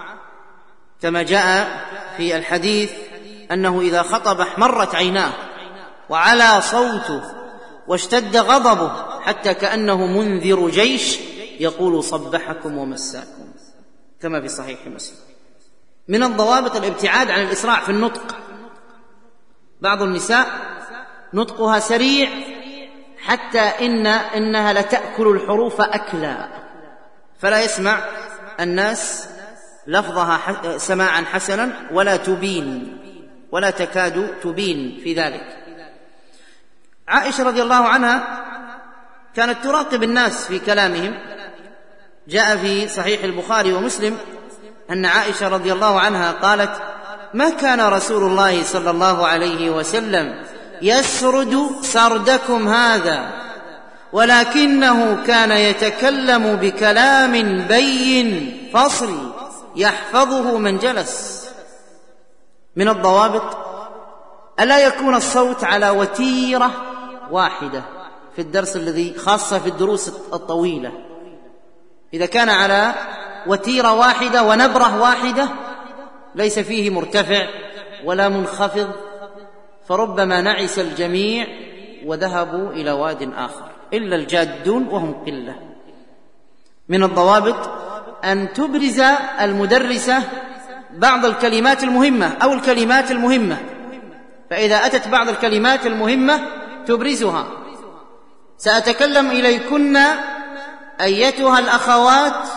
كما جاء في الحديث أنه إذا خطب احمرت عيناه وعلى صوته واشتد غضبه حتى كأنه منذر جيش يقول صبحكم ومساكم، كما في صحيح مسلم. من الضوابط الابتعاد عن الإسراع في النطق. بعض النساء نطقها سريع حتى إنها لتأكل الحروف أكلا، فلا يسمع الناس لفظها سماعا حسنا ولا تبين، ولا تكاد تبين في ذلك. عائشة رضي الله عنها كانت تراقب الناس في كلامهم. جاء في صحيح البخاري ومسلم أن عائشة رضي الله عنها قالت: ما كان رسول الله صلى الله عليه وسلم يسرد سردكم هذا، ولكنه كان يتكلم بكلام بين فصل يحفظه من جلس. من الضوابط ألا يكون الصوت على وتيرة واحدة في الدرس الذي خاصة في الدروس الطويلة. إذا كان على وتيرة واحدة ونبرة واحدة ليس فيه مرتفع ولا منخفض، فربما نعس الجميع وذهبوا إلى واد آخر إلا الجادون وهم قلة. من الضوابط أن تبرز المدرسة بعض الكلمات المهمة أو الكلمات المهمة، فإذا أتت بعض الكلمات المهمة تبرزها. سأتكلم إليكن أيتها الأخوات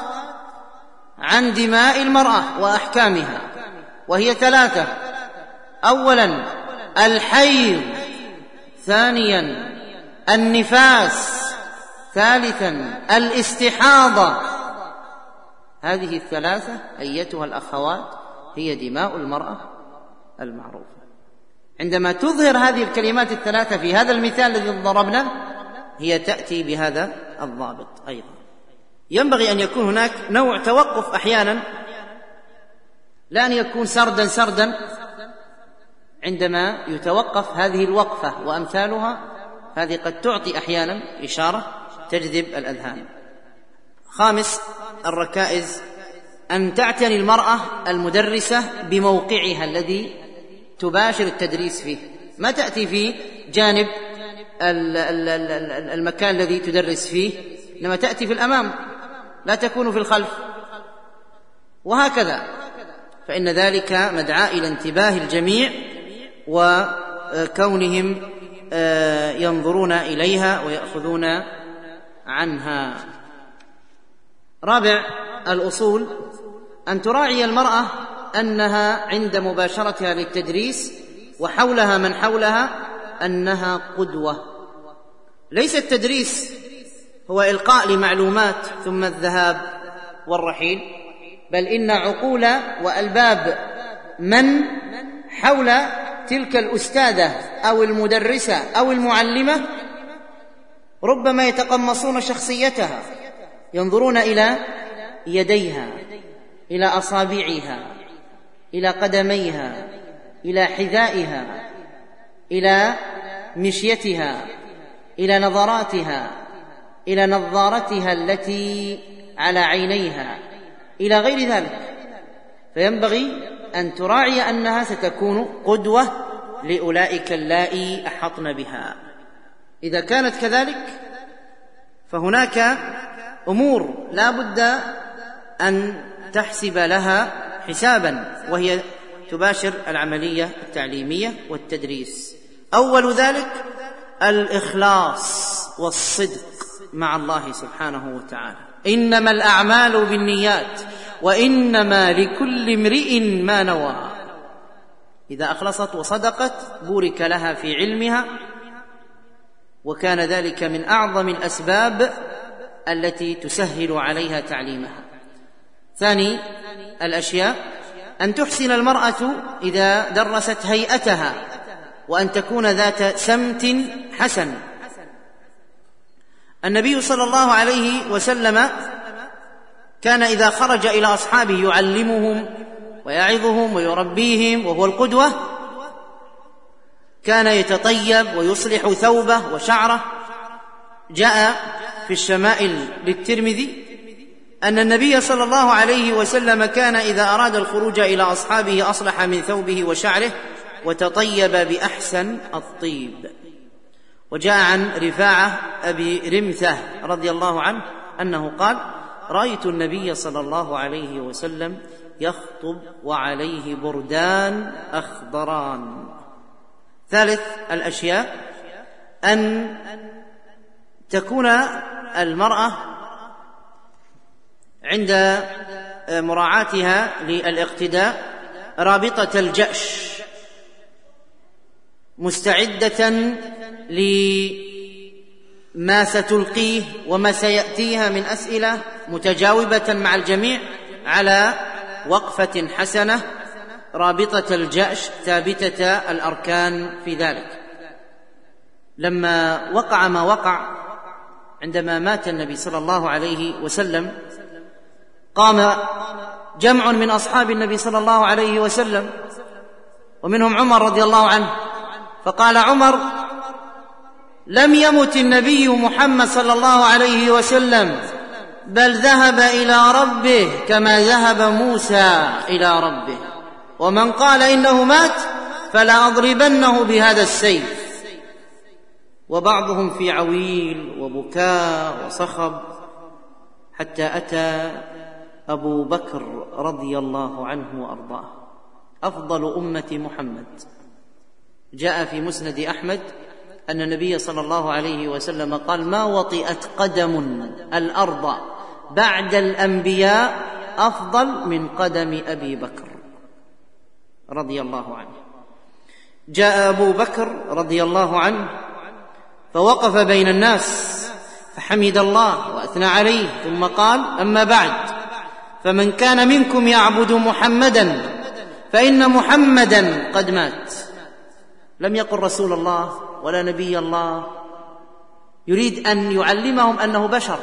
عن دماء المرأة وأحكامها، وهي 3: أولا الحيض، ثانيا النفاس، ثالثا الاستحاضة. هذه 3 أيتها الأخوات هي دماء المرأة المعروفة. عندما تظهر هذه الكلمات 3 في هذا المثال الذي ضربناه هي تأتي بهذا الضابط. أيضا ينبغي أن يكون هناك نوع توقف أحيانا، لا أن يكون سردا عندما يتوقف هذه الوقفة وأمثالها، هذه قد تعطي أحيانا إشارة تجذب الأذهان. 5 الركائز أن تعتني المرأة المدرسة بموقعها الذي تباشر التدريس فيه، ما تأتي في جانب المكان الذي تدرس فيه، إنما تأتي في الأمام، لا تكون في الخلف، وهكذا، فإن ذلك مدعاة إلى انتباه الجميع وكونهم ينظرون إليها ويأخذون عنها. رابع الأصول أن تراعي المرأة أنها عند مباشرتها للتدريس وحولها من حولها أنها قدوة. ليس التدريس هو إلقاء لمعلومات ثم الذهاب والرحيل، بل إن عقول وألباب من حول تلك الأستاذة أو المدرسة أو المعلمة ربما يتقمصون شخصيتها، ينظرون إلى يديها، إلى أصابعها، إلى قدميها، إلى حذائها، إلى مشيتها، إلى نظراتها، إلى نظارتها التي على عينيها، إلى غير ذلك. فينبغي أن تراعي أنها ستكون قدوة لأولئك اللائي أحطن بها. إذا كانت كذلك فهناك أمور لا بد أن تحسب لها حسابا، وهي تباشر العملية التعليمية والتدريس. أول ذلك الإخلاص والصدق مع الله سبحانه وتعالى. إنما الأعمال بالنيات وإنما لكل امرئ ما نوى. إذا أخلصت وصدقت بورك لها في علمها، وكان ذلك من أعظم الأسباب التي تسهل عليها تعليمها. ثاني الأشياء أن تحسن المرأة إذا درست هيئتها، وأن تكون ذات سمت حسن. النبي صلى الله عليه وسلم كان إذا خرج إلى أصحابه يعلمهم ويعظهم ويربيهم وهو القدوة، كان يتطيب ويصلح ثوبه وشعره. جاء في الشمائل للترمذي أن النبي صلى الله عليه وسلم كان إذا أراد الخروج إلى أصحابه أصلح من ثوبه وشعره وتطيب بأحسن الطيب. وجاء عن رفاعة أبي رمثة رضي الله عنه أنه قال: رأيت النبي صلى الله عليه وسلم يخطب وعليه بردان أخضران. ثالث الأشياء أن تكون المرأة عند مراعاتها للاقتداء رابطة الجأش، مستعدة لما ستلقيه وما سيأتيها من أسئلة، متجاوبة مع الجميع على وقفة حسنة، رابطة الجأش، ثابتة الأركان في ذلك. لما وقع ما وقع عندما مات النبي صلى الله عليه وسلم، قام جمع من أصحاب النبي صلى الله عليه وسلم ومنهم عمر رضي الله عنه، فقال عمر: لم يمت النبي محمد صلى الله عليه وسلم، بل ذهب إلى ربه كما ذهب موسى إلى ربه، ومن قال إنه مات فلا أضربنه بهذا السيف. وبعضهم في عويل وبكاء وصخب، حتى أتى أبو بكر رضي الله عنه وأرضاه أفضل أمة محمد. جاء في مسند أحمد أن النبي صلى الله عليه وسلم قال: ما وطئت قدم الأرض بعد الأنبياء أفضل من قدم أبي بكر رضي الله عنه. جاء أبو بكر رضي الله عنه فوقف بين الناس فحمد الله وأثنى عليه، ثم قال: أما بعد، فمن كان منكم يعبد محمدا فإن محمدا قد مات. لم يقل رسول الله ولا نبي الله، يريد أن يعلمهم أنه بشر.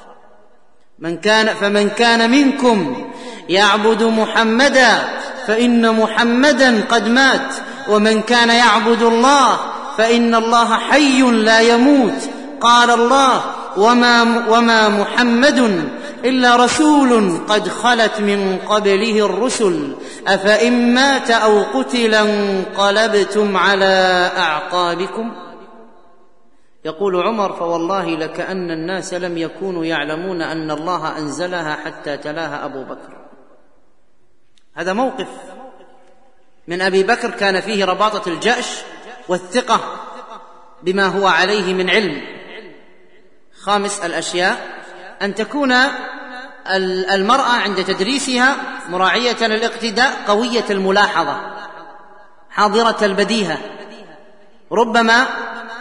فمن كان منكم يعبد محمدا فإن محمدا قد مات، ومن كان يعبد الله فإن الله حي لا يموت. قال الله: وما محمد إلا رسول قد خلت من قبله الرسل أفإن مات أو قتل انقلبتم على أعقابكم. يقول عمر: فوالله لكأن الناس لم يكونوا يعلمون أن الله أنزلها حتى تلاها أبو بكر. هذا موقف من أبي بكر كان فيه رباطة الجأش والثقة بما هو عليه من علم. خامس الأشياء أن تكون المرأة عند تدريسها مراعية الاقتداء، قوية الملاحظة، حاضرة البديهة. ربما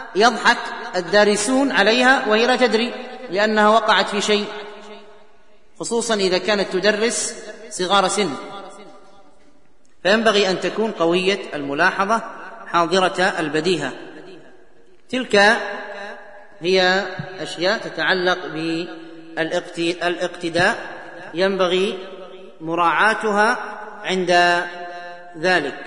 يضحك الدارسون عليها وهي لا تدري لأنها وقعت في شيء، خصوصا إذا كانت تدرس صغار سن، فينبغي أن تكون قوية الملاحظة حاضرة البديهة. تلك هي أشياء تتعلق بالاقتداء ينبغي مراعاتها عند ذلك.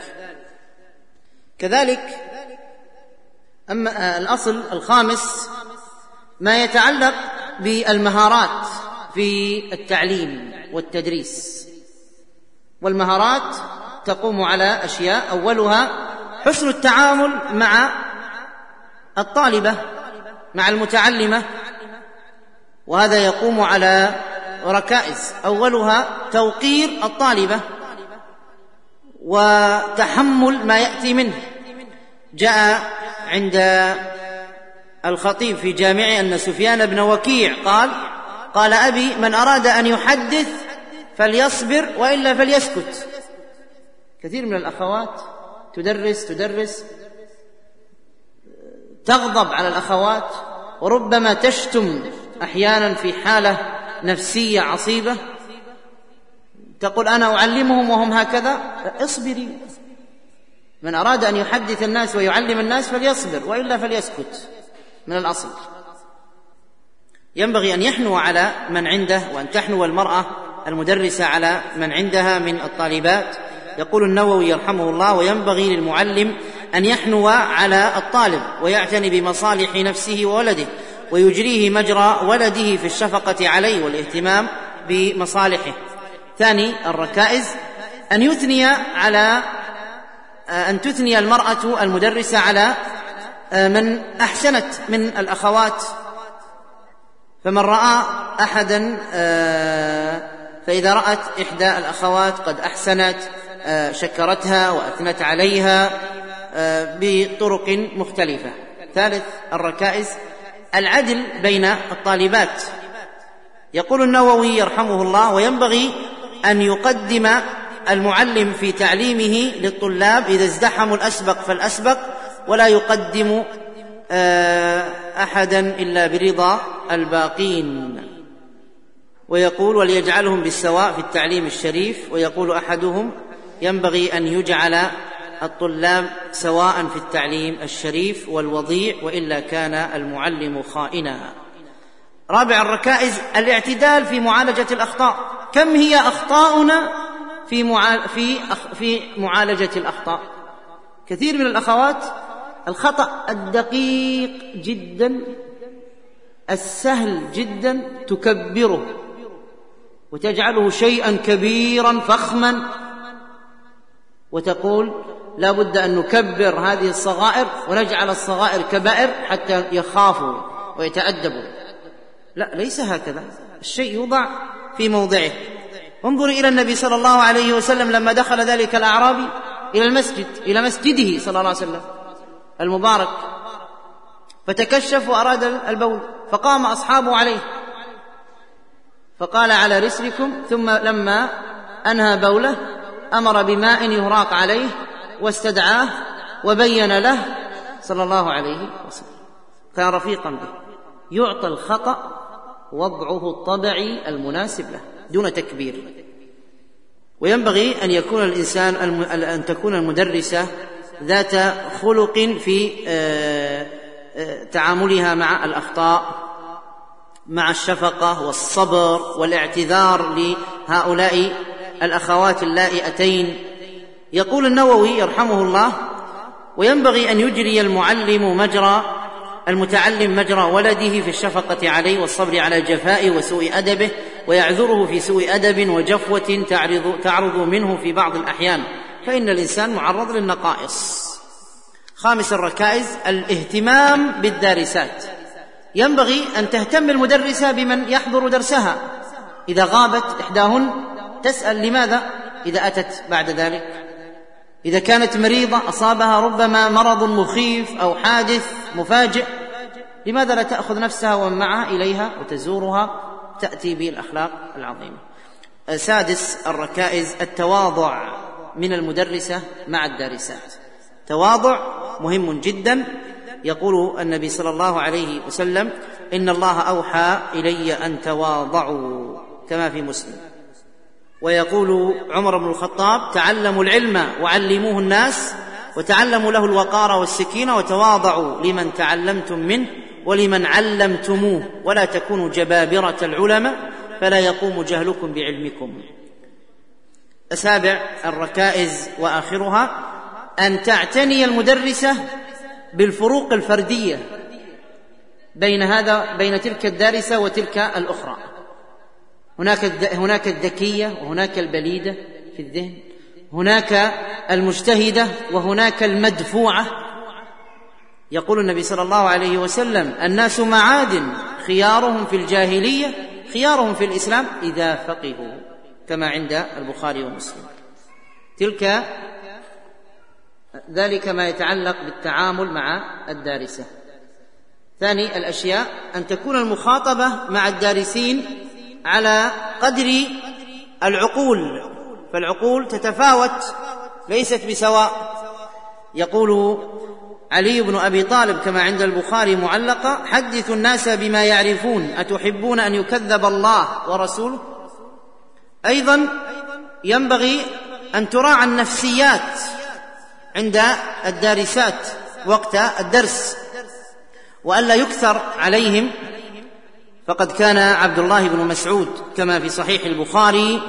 كذلك أما الأصل الخامس ما يتعلق بالمهارات في التعليم والتدريس، والمهارات تقوم على أشياء، أولها حسن التعامل مع الطالبة، مع المتعلمة، وهذا يقوم على ركائز، أولها توقير الطالبة وتحمل ما يأتي منه. جاء عند الخطيب في جامعه أن سفيان بن وكيع قال أبي من أراد أن يحدث فليصبر وإلا فليسكت. كثير من الأخوات تدرس تغضب على الأخوات، وربما تشتم أحيانا في حالة نفسية عصيبة، تقول أنا أعلمهم وهم هكذا. اصبري، من أراد أن يحدث الناس ويعلم الناس فليصبر وإلا فليسكت. من الأصل ينبغي أن يحنو على من عنده، وأن تحنو المرأة المدرسة على من عندها من الطالبات. يقول النووي يرحمه الله: وينبغي للمعلم أن يحنو على الطالب ويعتني بمصالح نفسه وولده، ويجريه مجرى ولده في الشفقة عليه والاهتمام بمصالحه. ثاني الركائز أن تثني المرأة المدرسة على من أحسنت من الأخوات، فمن رأى أحدا فإذا رأت إحدى الأخوات قد أحسنت شكرتها وأثنت عليها بطرق مختلفة. ثالث الركائز العدل بين الطالبات. يقول النووي يرحمه الله: وينبغي أن يقدم المعلم في تعليمه للطلاب إذا ازدحموا الأسبق فالأسبق، ولا يقدم أحدا إلا برضا الباقين. ويقول: وليجعلهم بالسواء في التعليم الشريف. ويقول أحدهم: ينبغي أن يجعل الطلاب سواء في التعليم الشريف والوضيع، وإلا كان المعلم خائنا. رابع الركائز الاعتدال في معالجة الأخطاء. كم هي أخطاؤنا في معالجة الأخطاء؟ كثير من الأخوات الخطأ الدقيق جدا السهل جدا تكبره وتجعله شيئا كبيرا فخما، وتقول لا بد أن نكبر هذه الصغائر ونجعل الصغائر كبائر حتى يخافوا ويتأدبوا. لا، ليس هكذا. الشيء يوضع في موضعه. انظر إلى النبي صلى الله عليه وسلم لما دخل ذلك الأعرابي إلى مسجده صلى الله عليه وسلم المبارك، فتكشف وأراد البول، فقام أصحابه عليه فقال: على رسلكم. ثم لما أنهى بوله أمر بماء يهراق عليه واستدعاه وبين له صلى الله عليه وسلم. كان رفيقا به، يعطى الخطأ وضعه الطبعي المناسب له دون تكبير. وينبغي أن تكون المدرسة ذات خلق في تعاملها مع الأخطاء، مع الشفقة والصبر والاعتذار لهؤلاء الأخوات اللائي أتين. يقول النووي يرحمه الله: وينبغي أن يجري المتعلم مجرى ولده في الشفقة عليه والصبر على جفائه وسوء أدبه، ويعذره في سوء أدب وجفوة تعرض منه في بعض الأحيان، فإن الإنسان معرض للنقائص. خامس الركائز الاهتمام بالدارسات. ينبغي أن تهتم المدرسة بمن يحضر درسها. إذا غابت إحداهن تسأل لماذا، إذا أتت بعد ذلك. إذا كانت مريضة أصابها ربما مرض مخيف أو حادث مفاجئ، لماذا لا تأخذ نفسها ومن معها إليها وتزورها، تأتي بالأخلاق العظيمة. سادس الركائز التواضع من المدرسة مع الدارسات. تواضع مهم جدا. يقول النبي صلى الله عليه وسلم: إن الله أوحى إلي أن تواضعوا. كما في مسلم. ويقول عمر بن الخطاب: تعلموا العلم وعلموه الناس، وتعلموا له الوقار والسكينة، وتواضعوا لمن تعلمتم منه ولمن علمتموه، ولا تكونوا جبابرة العلماء فلا يقوم جهلكم بعلمكم. 7 الركائز وآخرها أن تعتني المدرسة بالفروق الفردية بين تلك الدارسة وتلك الأخرى. هناك الذكية وهناك البليدة في الذهن، هناك المجتهدة وهناك المدفوعة. يقول النبي صلى الله عليه وسلم: الناس معادن، خيارهم في الجاهلية خيارهم في الإسلام إذا فقهوا، كما عند البخاري ومسلم. ذلك ما يتعلق بالتعامل مع الدارسة. ثاني الأشياء أن تكون المخاطبة مع الدارسين على قدر العقول، فالعقول تتفاوت ليست بسواء. يقول علي بن أبي طالب كما عند البخاري معلقة: حدثوا الناس بما يعرفون، أتحبون أن يكذب الله ورسوله؟ أيضا ينبغي أن تراعى النفسيات عند الدارسات وقت الدرس، وألا يكثر عليهم. فقد كان عبد الله بن مسعود كما في صحيح البخاري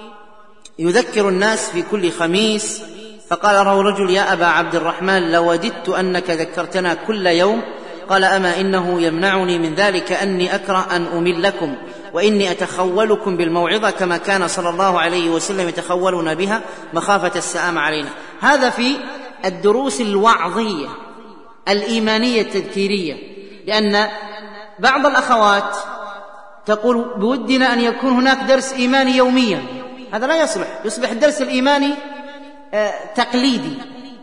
يذكر الناس في كل خميس، فقال له رجل: يا أبا عبد الرحمن، لوددت أنك ذكرتنا كل يوم. قال: أما إنه يمنعني من ذلك أني أكره أن أملكم، وإني أتخولكم بالموعظة كما كان صلى الله عليه وسلم يتخولنا بها مخافة السآم علينا. هذا في الدروس الوعظية الإيمانية التذكيرية، لأن بعض الأخوات تقول: بودنا أن يكون هناك درس إيماني يوميا. هذا لا يصبح الدرس الإيماني تقليدي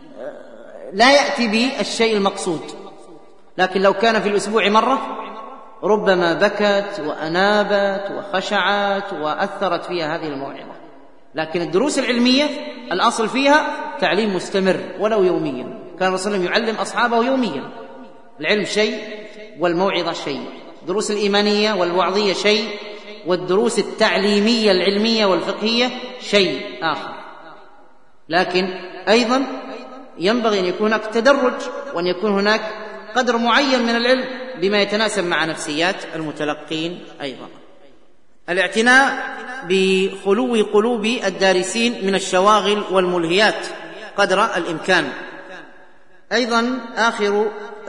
لا يأتي بالشيء المقصود. لكن لو كان في الأسبوع مرة ربما بكت وأنابت وخشعت وأثرت فيها هذه الموعظة. لكن الدروس العلمية الأصل فيها تعليم مستمر ولو يوميا. كان الرسول صلى الله عليه وسلم يعلم أصحابه يوميا. العلم شيء والموعظة شيء، الدروس الإيمانية والوعظية شيء، والدروس التعليمية العلمية والفقهية شيء آخر. لكن أيضا ينبغي أن يكون هناك تدرج، وأن يكون هناك قدر معين من العلم بما يتناسب مع نفسيات المتلقين. أيضا الاعتناء بخلو قلوب الدارسين من الشواغل والملهيات قدر الإمكان. أيضا آخر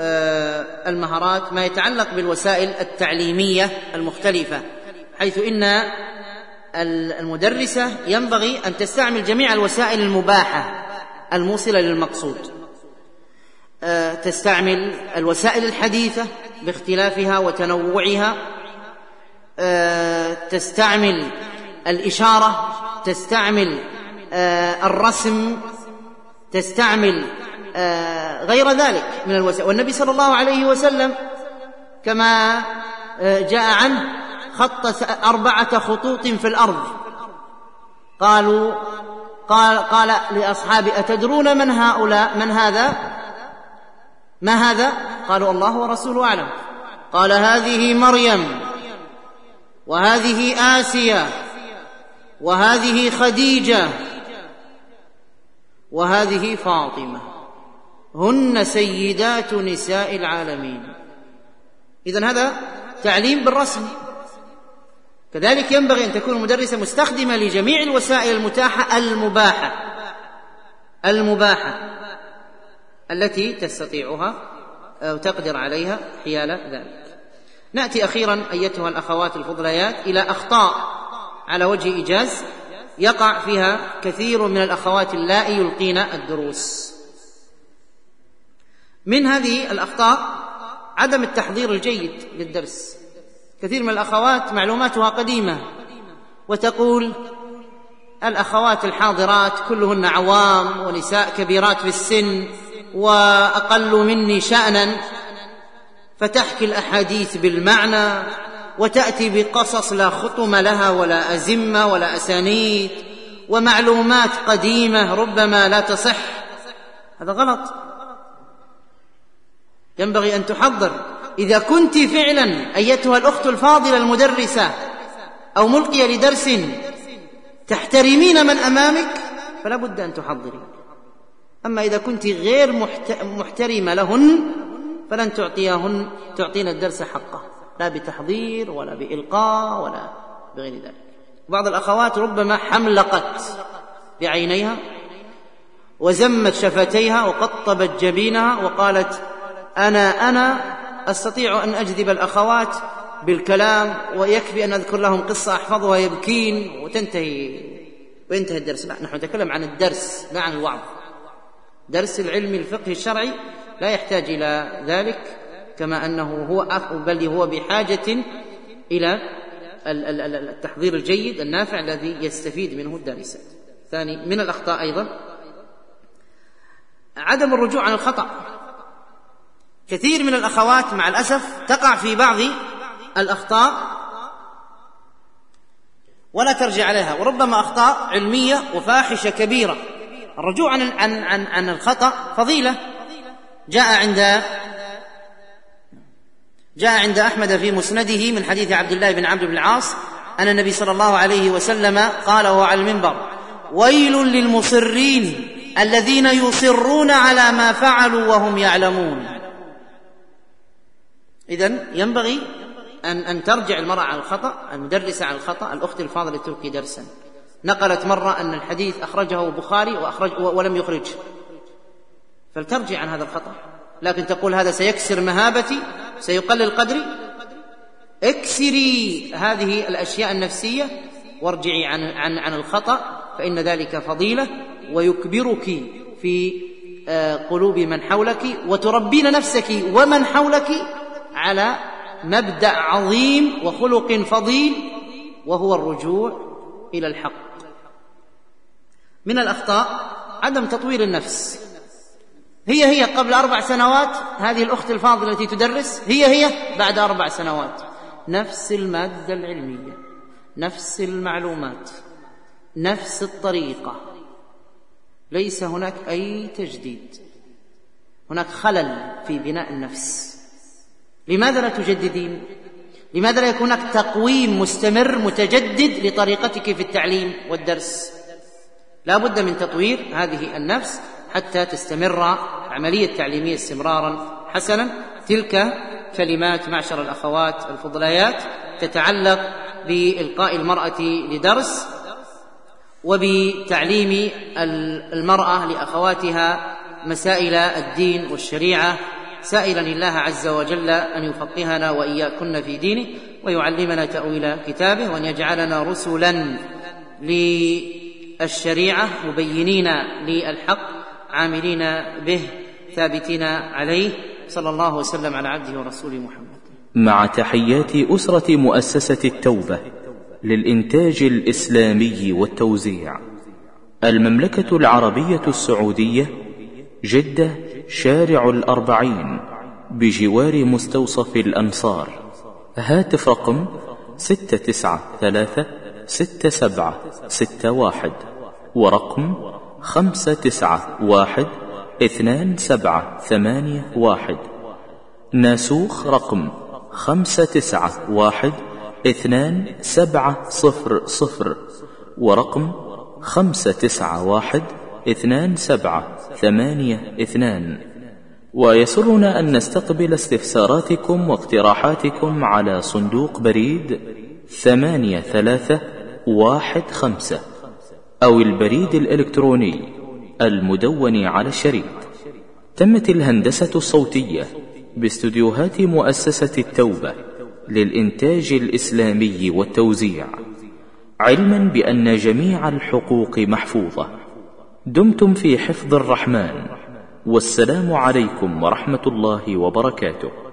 المهارات ما يتعلق بالوسائل التعليمية المختلفة، حيث إن المدرسة ينبغي أن تستعمل جميع الوسائل المباحة الموصلة للمقصود. تستعمل الوسائل الحديثة باختلافها وتنوعها، تستعمل الإشارة، تستعمل الرسم، تستعمل غير ذلك من الوسائل. والنبي صلى الله عليه وسلم كما جاء عنه خط 4 خطوط في الأرض. قال لأصحابه: أتدرون من هؤلاء؟ من هذا؟ ما هذا؟ قالوا: الله ورسوله أعلم. قال: هذه مريم، وهذه آسيا، وهذه خديجة، وهذه فاطمة، هن سيدات نساء العالمين. إذن هذا تعليم بالرسم. كذلك ينبغي أن تكون المدرسة مستخدمة لجميع الوسائل المتاحة المباحة التي تستطيعها أو تقدر عليها حيال ذلك. نأتي أخيرا أيتها الأخوات الفضليات إلى أخطاء على وجه إيجاز يقع فيها كثير من الأخوات اللائي يلقين الدروس. من هذه الأخطاء عدم التحضير الجيد للدرس. كثير من الأخوات معلوماتها قديمة، وتقول: الأخوات الحاضرات كلهن عوام ونساء كبيرات في السن وأقل مني شأنا، فتحكي الأحاديث بالمعنى وتأتي بقصص لا خطم لها ولا أزمة ولا أسانيد، ومعلومات قديمة ربما لا تصح. هذا غلط. ينبغي أن تحضر. إذا كنت فعلا أيتها الأخت الفاضلة المدرسة أو ملقي لدرس تحترمين من أمامك فلا بد أن تحضري. أما إذا كنت غير محترمة لهن فلن تعطين الدرس حقه، لا بتحضير ولا بإلقاء ولا بغير ذلك. بعض الأخوات ربما حملقت بعينيها وزمت شفتيها وقطبت جبينها وقالت أنا أستطيع أن أجذب الأخوات بالكلام ويكفي أن أذكر لهم قصة أحفظها يبكين وينتهي الدرس. لا، نحن نتكلم عن الدرس لا عن الوعظ. درس العلم الفقه الشرعي لا يحتاج إلى ذلك، كما أنه بل هو بحاجة إلى التحضير الجيد النافع الذي يستفيد منه الدارسات. ثاني من الأخطاء أيضا عدم الرجوع عن الخطأ. كثير من الأخوات مع الأسف تقع في بعض الأخطاء ولا ترجع عليها، وربما أخطاء علمية وفاحشة كبيرة. الرجوع عن الخطأ فضيلة. جاء عند أحمد في مسنده من حديث عبد الله بن عمرو بن العاص أن النبي صلى الله عليه وسلم قال وهو على المنبر: ويل للمصرين الذين يصرون على ما فعلوا وهم يعلمون. إذن ينبغي أن ترجع المرأة عن الخطأ، المدرسة عن الخطأ. الأخت الفاضلة تلقي درسا نقلت مرة أن الحديث أخرجه البخاري ولم يخرجه، فلترجع عن هذا الخطأ. لكن تقول هذا سيكسر مهابتي، سيقلل قدري، اكسري هذه الأشياء النفسية وارجعي عن الخطأ، فإن ذلك فضيلة ويكبرك في قلوب من حولك، وتربين نفسك ومن حولك على مبدأ عظيم وخلق فضيل وهو الرجوع إلى الحق. من الأخطاء عدم تطوير النفس. هي قبل 4 سنوات هذه الأخت الفاضلة التي تدرس هي بعد 4 سنوات نفس المادة العلمية، نفس المعلومات، نفس الطريقة، ليس هناك أي تجديد. هناك خلل في بناء النفس. لماذا لا تجددين؟ لماذا لا يكون هناك تقويم مستمر متجدد لطريقتك في التعليم والدرس؟ لا بد من تطوير هذه النفس حتى تستمر عملية تعليمية استمرارا حسنا. تلك كلمات معشر الأخوات الفضليات تتعلق بإلقاء المرأة لدرس وبتعليم المرأة لأخواتها مسائل الدين والشريعة، سائلا الله عز وجل أن يفقهنا وإياكن في دينه ويعلمنا تأويل كتابه، وأن يجعلنا رسلا للشريعة مبينين للحق عاملين به ثابتين عليه. صلى الله وسلم على عبده ورسوله محمد. مع تحيات أسرة مؤسسة التوبة للإنتاج الإسلامي والتوزيع، المملكة العربية السعودية، جدة، شارع 40 بجوار مستوصف الأنصار. هاتف رقم 6936761 ورقم 5912781. ناسوخ رقم 5912700 ورقم 5912782. ويسرنا أن نستقبل استفساراتكم واقتراحاتكم على صندوق بريد 8315 أو البريد الإلكتروني المدون على الشريط. تمت الهندسة الصوتية باستديوهات مؤسسة التوبة للإنتاج الإسلامي والتوزيع، علما بأن جميع الحقوق محفوظة. دمتم في حفظ الرحمن، والسلام عليكم ورحمة الله وبركاته.